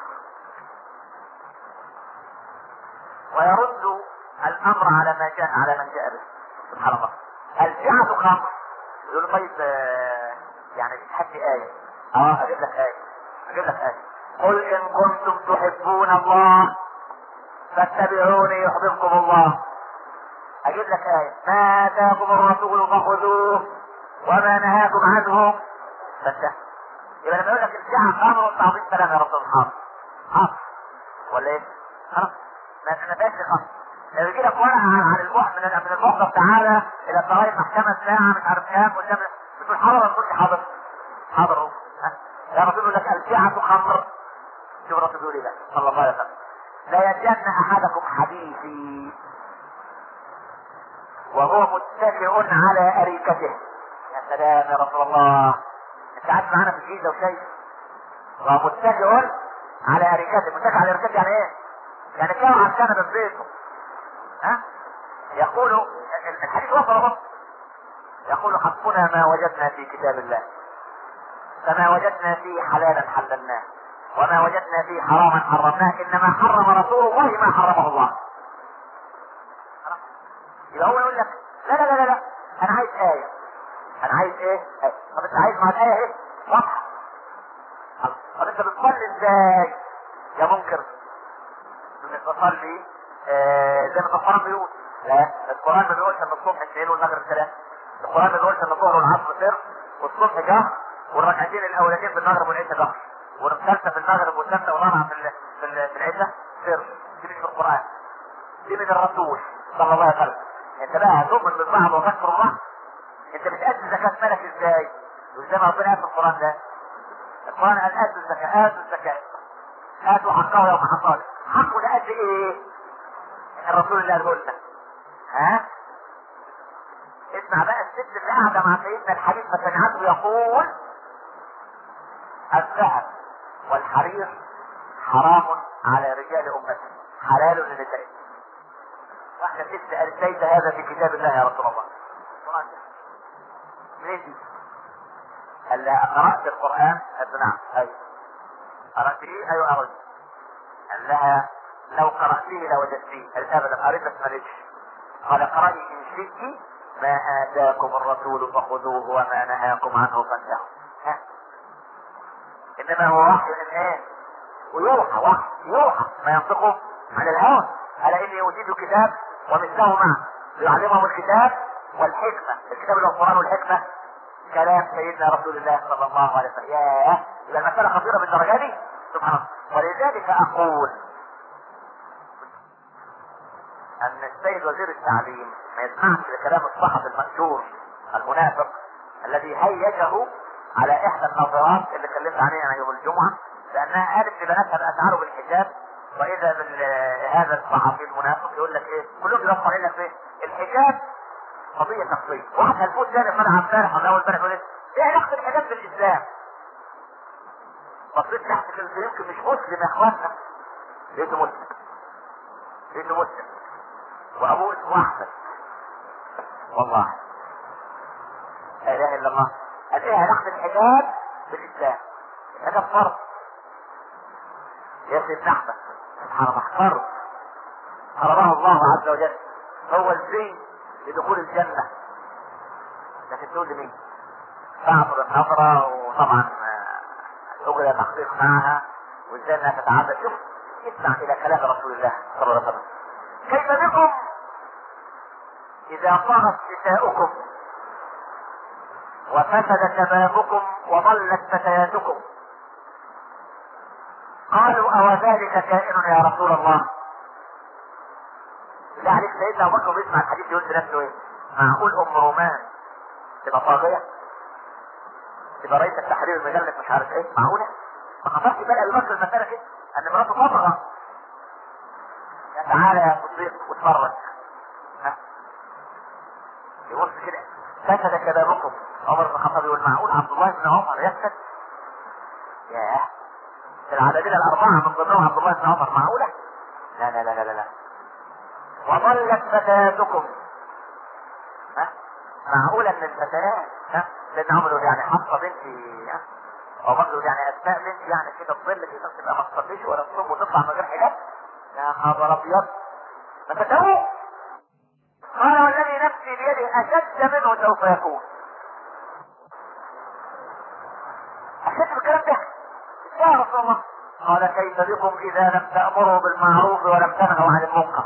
ويرد الامر على ما جاء على من جاء به سبحان الله. الجعة خمر، يقول طيب يعني تحكي آية، اجيب لك آية، قل ان كنتم تحبون الله فاتبعوني يحببكم الله. اجيب لك آية، ما اتاكم الرسول فخذوه وما نهاكم عنه فانتهوا. يبقى لما يقول لك الجعة خمر وتعظيم سلام يا رسول الله حاضر ولا ايه؟ خلاص ما بقاش خمر. لو يجي لك ورقة عن البحث من البحث تعالى الى الضرائب محكمة ساعة مش عارف كام قدام، بتقول حاضر تقول حاضر اهو. يا رسول يقول لك الجعة خمر، شوف الرسول يقول ايه بقى صلى الله عليه وسلم، لا يجن احدكم حديثي وهو متكئ على اريكته. يا سلام يا رسول الله، انت قاعد معانا في الجيزة وشايف وهو متكئ على اريكته. متكئ على اريكته يعني ايه؟ يعني كانوا على الكنبة في بيته، ها؟ يقول الحديث وصل، يقول حسبنا ما وجدنا في كتاب الله، فما وجدنا فيه حلالا حللناه وما وجدنا فيه حراما حرمناه، انما حرم رسول الله ما حرمه الله. يبقى هو يقول لك لا انا عايز آية، انا عايز ايه؟ آية. طب انت عايز مع الآية ايه؟ واضحة. طب انت بتصلي ازاي يا منكر؟ بتصلي زي ما القرآن بيقول؟ لا، القرآن ما بيقولش ان الصبح 2 والمغرب 3، القرآن ما بيقولش ان الظهر والعصر سر والصبح جهر والركعتين الاولانيين في المغرب والعشاء جهر والثالثة في المغرب والثالثة والرابعة في العشاء سر. دي مش في القرآن، دي من الرسول صلى الله عليه وسلم. انت بقى هتؤمن بالبعض وتذكر الله؟ انت بتأدي زكاة مالك ازاي؟ وازاي ما ربنا قال في القرآن ده؟ القرآن قال ادوا الزكاة، هاتوا حقه يوم حصاده. حقه ده قد ايه؟ الرسول اللي قاله لنا، ها؟ اسمع بقى الست اللي قاعدة مع سيدنا الحبيب فسمعته يقول الذهب والحرير حرام على رجال امتي حلال للنساء. واحدة ست قالت ليس هذا في كتاب الله يا رسول الله. القرآن ده منين دي؟ قال لها قرأت القرآن؟ قالت نعم. ايوه. قرأت ايه؟ ايوه قرأت. قال لها لو قرأتيه لوجدتيه. قالت ابدا قريت بس مالكش. قال اقرأي ان شئت ما اتاكم الرسول فخذوه وما نهاكم عنه فانتهوا. انما هو وحي من ايه؟ ويوحى وحي يوحى ما ينطقه عن الهوى. الا اني اوتيت الكتاب ومثله معه ليعلمهم الكتاب والحكمه. الكتاب اللي هو القران والحكمه كلام سيدنا رسول الله صلى الله عليه وسلم. ياه اذا المساله خطيره بالدرجه دي سبحان الله. ولذلك اقول ان السيد وزير التعليم ما يسمعش لكلام الصحفي المأجور المنافق الذي هيجه على احدى النظرات اللي اتكلمت عليها يوم الجمعه، لانها قالت لبناتها بأشعاره بالحجاب. واذا هذا الصحفي المنافق يقول لك ايه؟ كلهم بيرفعوا لك ايه؟ الحجاب قضيه شخصيه. واحد هنفوت ثاني منع امبارح ولا اول امبارح يقول ايه علاقه الحجاب بالاسلام؟ بصيت تحت كده يمكن مش مسلم يا اخوانا. لقيته مسلم. لقيته مسلم. وابوه اسمه احمد. والله لا اله الا الله. قال ايه علاقه الحجاب بالاسلام؟ الحجاب فرض يا سيدنا احمد. سبحان الله فرض فرضه الله عز وجل. هو الزين لدخول الجنه. لكن تقول لمين؟ تعطر النظره وطبعا اجري تحقيق معها وازاي انها تتعبد. شوف اسمع الى كلام رسول الله صلى الله عليه وسلم. كيف بكم اذا طغت نساؤكم وفسد شبابكم وضلت فتياتكم؟ قالوا او ذلك كائن يا رسول الله؟ لا عليك سيدنا ابو بكر بيسمع الحديث يقول لنفسه ايه؟ معقول ام رومان تبقى طاغيه؟ تبقى رئيس التحرير المجلة مش عارف ايه؟ معقوله؟ ما خطرش بالي ابو بكر المساله كده ان مراته طاغه. يا تعالى يا صديق واتفرج. يبص كده فسد شبابكم. عمر بن الخطاب يقول معقول عبد الله بن عمر يفسد؟ ياه في العددين الاربعه من ضمنهم عبد الله بن عمر. معقوله؟ لا لا لا لا لا. وضلت فتياتكم. معقوله ان الفتيات سيدنا عمر يقول يعني حفصه بنتي او برضه يعني اسماء بنتي يعني كده تضل كده تبقى ما تصليش ولا تصوم وتطلع من غير حجاب؟ يا خبر ابيض. ما فتوه. قال والذي نفسي بيده اشد منه سوف يكون. اشد بالكلام ده يا رسول الله. قال كيف بكم اذا لم تأمروا بالمعروف ولم تنهوا عن المنكر؟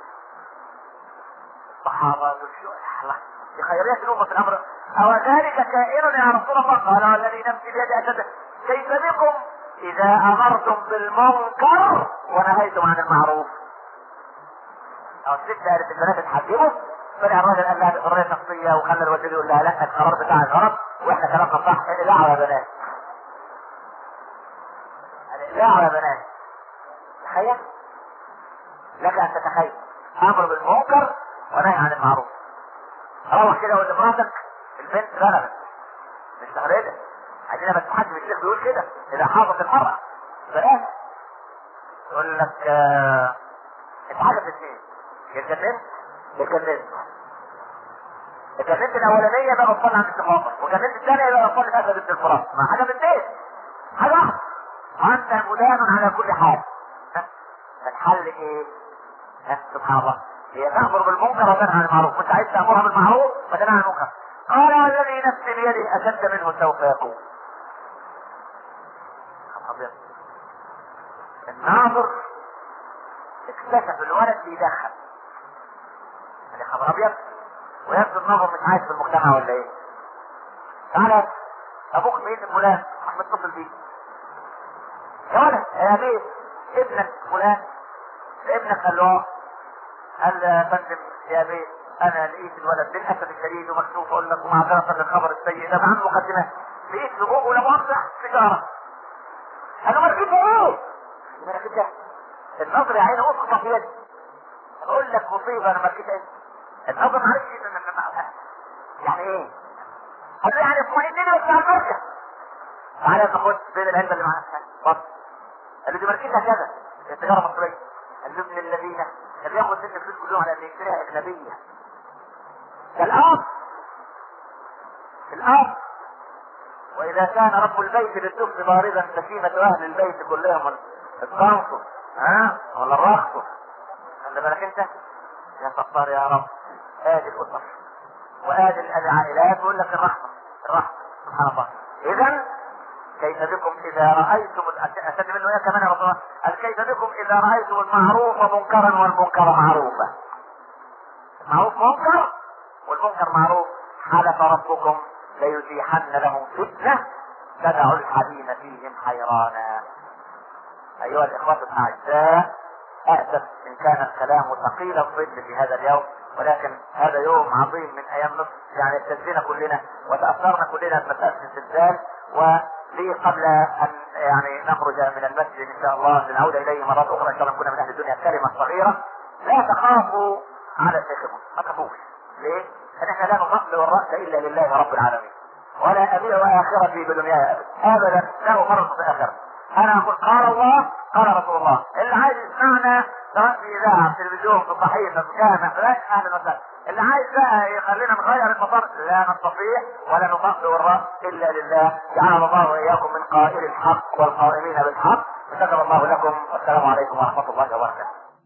الصحابة الله في خيرية الأمة في الأمر. أو ذلك كائن يا رسول الله؟ قال والذي نفسي بيده أشد. كيف بكم إذا أمرتم بالمنكر ونهيتم عن المعروف؟ أو الست قالت البنات اتحجبوا طلع الراجل قال لها بحرية شخصية وخلى الوزير يقول لها لا القرار بتاعك غلط واحنا كلامنا صح. لا يا بنات. لا يا بنات. تخيل لك ان تتخيل امر بالمنكر ونهي عن المعروف. روح كده وقول لمراتك البنت غلبت مش تغريدة. عايزينها بس حد من الشيخ بيقول كده اذا حاضت المرأة بلاش. يقول لك اتحاجة في اثنين. اتجننت اتجننت الاولانية بقى بطلع عن الشخاطر وجننت الثانية بقى بطلع في اسد ابن الفرات. ما حاجة من اثنين. حاجة واحدة. وانت مدان على كل حال. الحل ايه؟ سبحان الله. هي تأمر بالمنكر وتنهى عن المعروف. وانت عايز تأمرها بالمعروف وتنهى عن المنكر. قال والذي نفسي بيده اشد منه سوف يكون. الناظر اكتشف الولد بيدخن. يعني خبر ابيض ويبدو الناظر مش عايش في المجتمع ولا ايه؟ تعالى ابوك مين فلان؟ راح متصل بيه. يا ولد يا بيه ابنك فلان. ابنك قال له قال يا فندم يا بيه انا لقيت الولد للاسف الشديد ومكتوب اقول لك ومعذره للخبر السيء ده مع مقدمات. لقيت في بوقه ولا مؤاخذه سيجاره. قال له مركبها ايه؟ مركبها النظر يا عيني اسقط في يدي. اقول لك مصيبه انا مركبها ايه؟ النظر معلش يعني ايه؟ قال له يعني اطمئن لي بس على المركب. تعالى تاخد بين العلبه اللي معاك بص. قال له دي مركبها كذا التجاره مصريه. قال له ابن الذين كان بياخد مني فلوس كل يوم على ان يشتريها اجنبيه. ده الاب واذا كان رب البيت للطفل باردا سكينه اهل البيت كلهم الصنف ها ولا الرخص؟ خلي بالك انت يا ستار يا رب. ادي الاسر وادي العائلات ويقول لك الرحمه الرحمه سبحان الله. اذا كيف بكم اذا رايتم اشد منه ايه كمان يا رسول الله؟ قال كيف بكم اذا رايتم المعروف منكرا والمنكر معروفا. المعروف منكر والمنكر معروف. حلف ربكم ليزيحن لهم فتنه تدع الحزين فيهم حيرانا. ايها الاخوه الاعزاء، اسف ان كان الكلام ثقيل الظل في هذا اليوم، ولكن هذا يوم عظيم من ايام مصر، يعني ابتزينا كلنا وتاثرنا كلنا بمساله الزلزال. ولي قبل ان يعني نخرج من المسجد ان شاء الله لنعود اليه مرات اخرى ان شاء الله نكون من اهل الدنيا كلمه صغيره. لا تخافوا على شيخكم، ما تخافوش. ليه؟ ان احنا لا نفضل الراس الا لله رب العالمين، ولا ابيع اخرتي بدنياي ابدا، له فرض في اخرتي. انا اقول قال الله قال رسول الله. اللي عايز يسمعنا سواء في اذاعه في تلفزيون في صحيفه في جامع لا اهلا وسهلا. اللي عايز بقى يخلينا نغير المسار لا نستطيع ولا نطأ الراس الا لله. جعل الله واياكم من قائل الحق والقائمين بالحق. شكر الله لكم والسلام عليكم ورحمه الله وبركاته.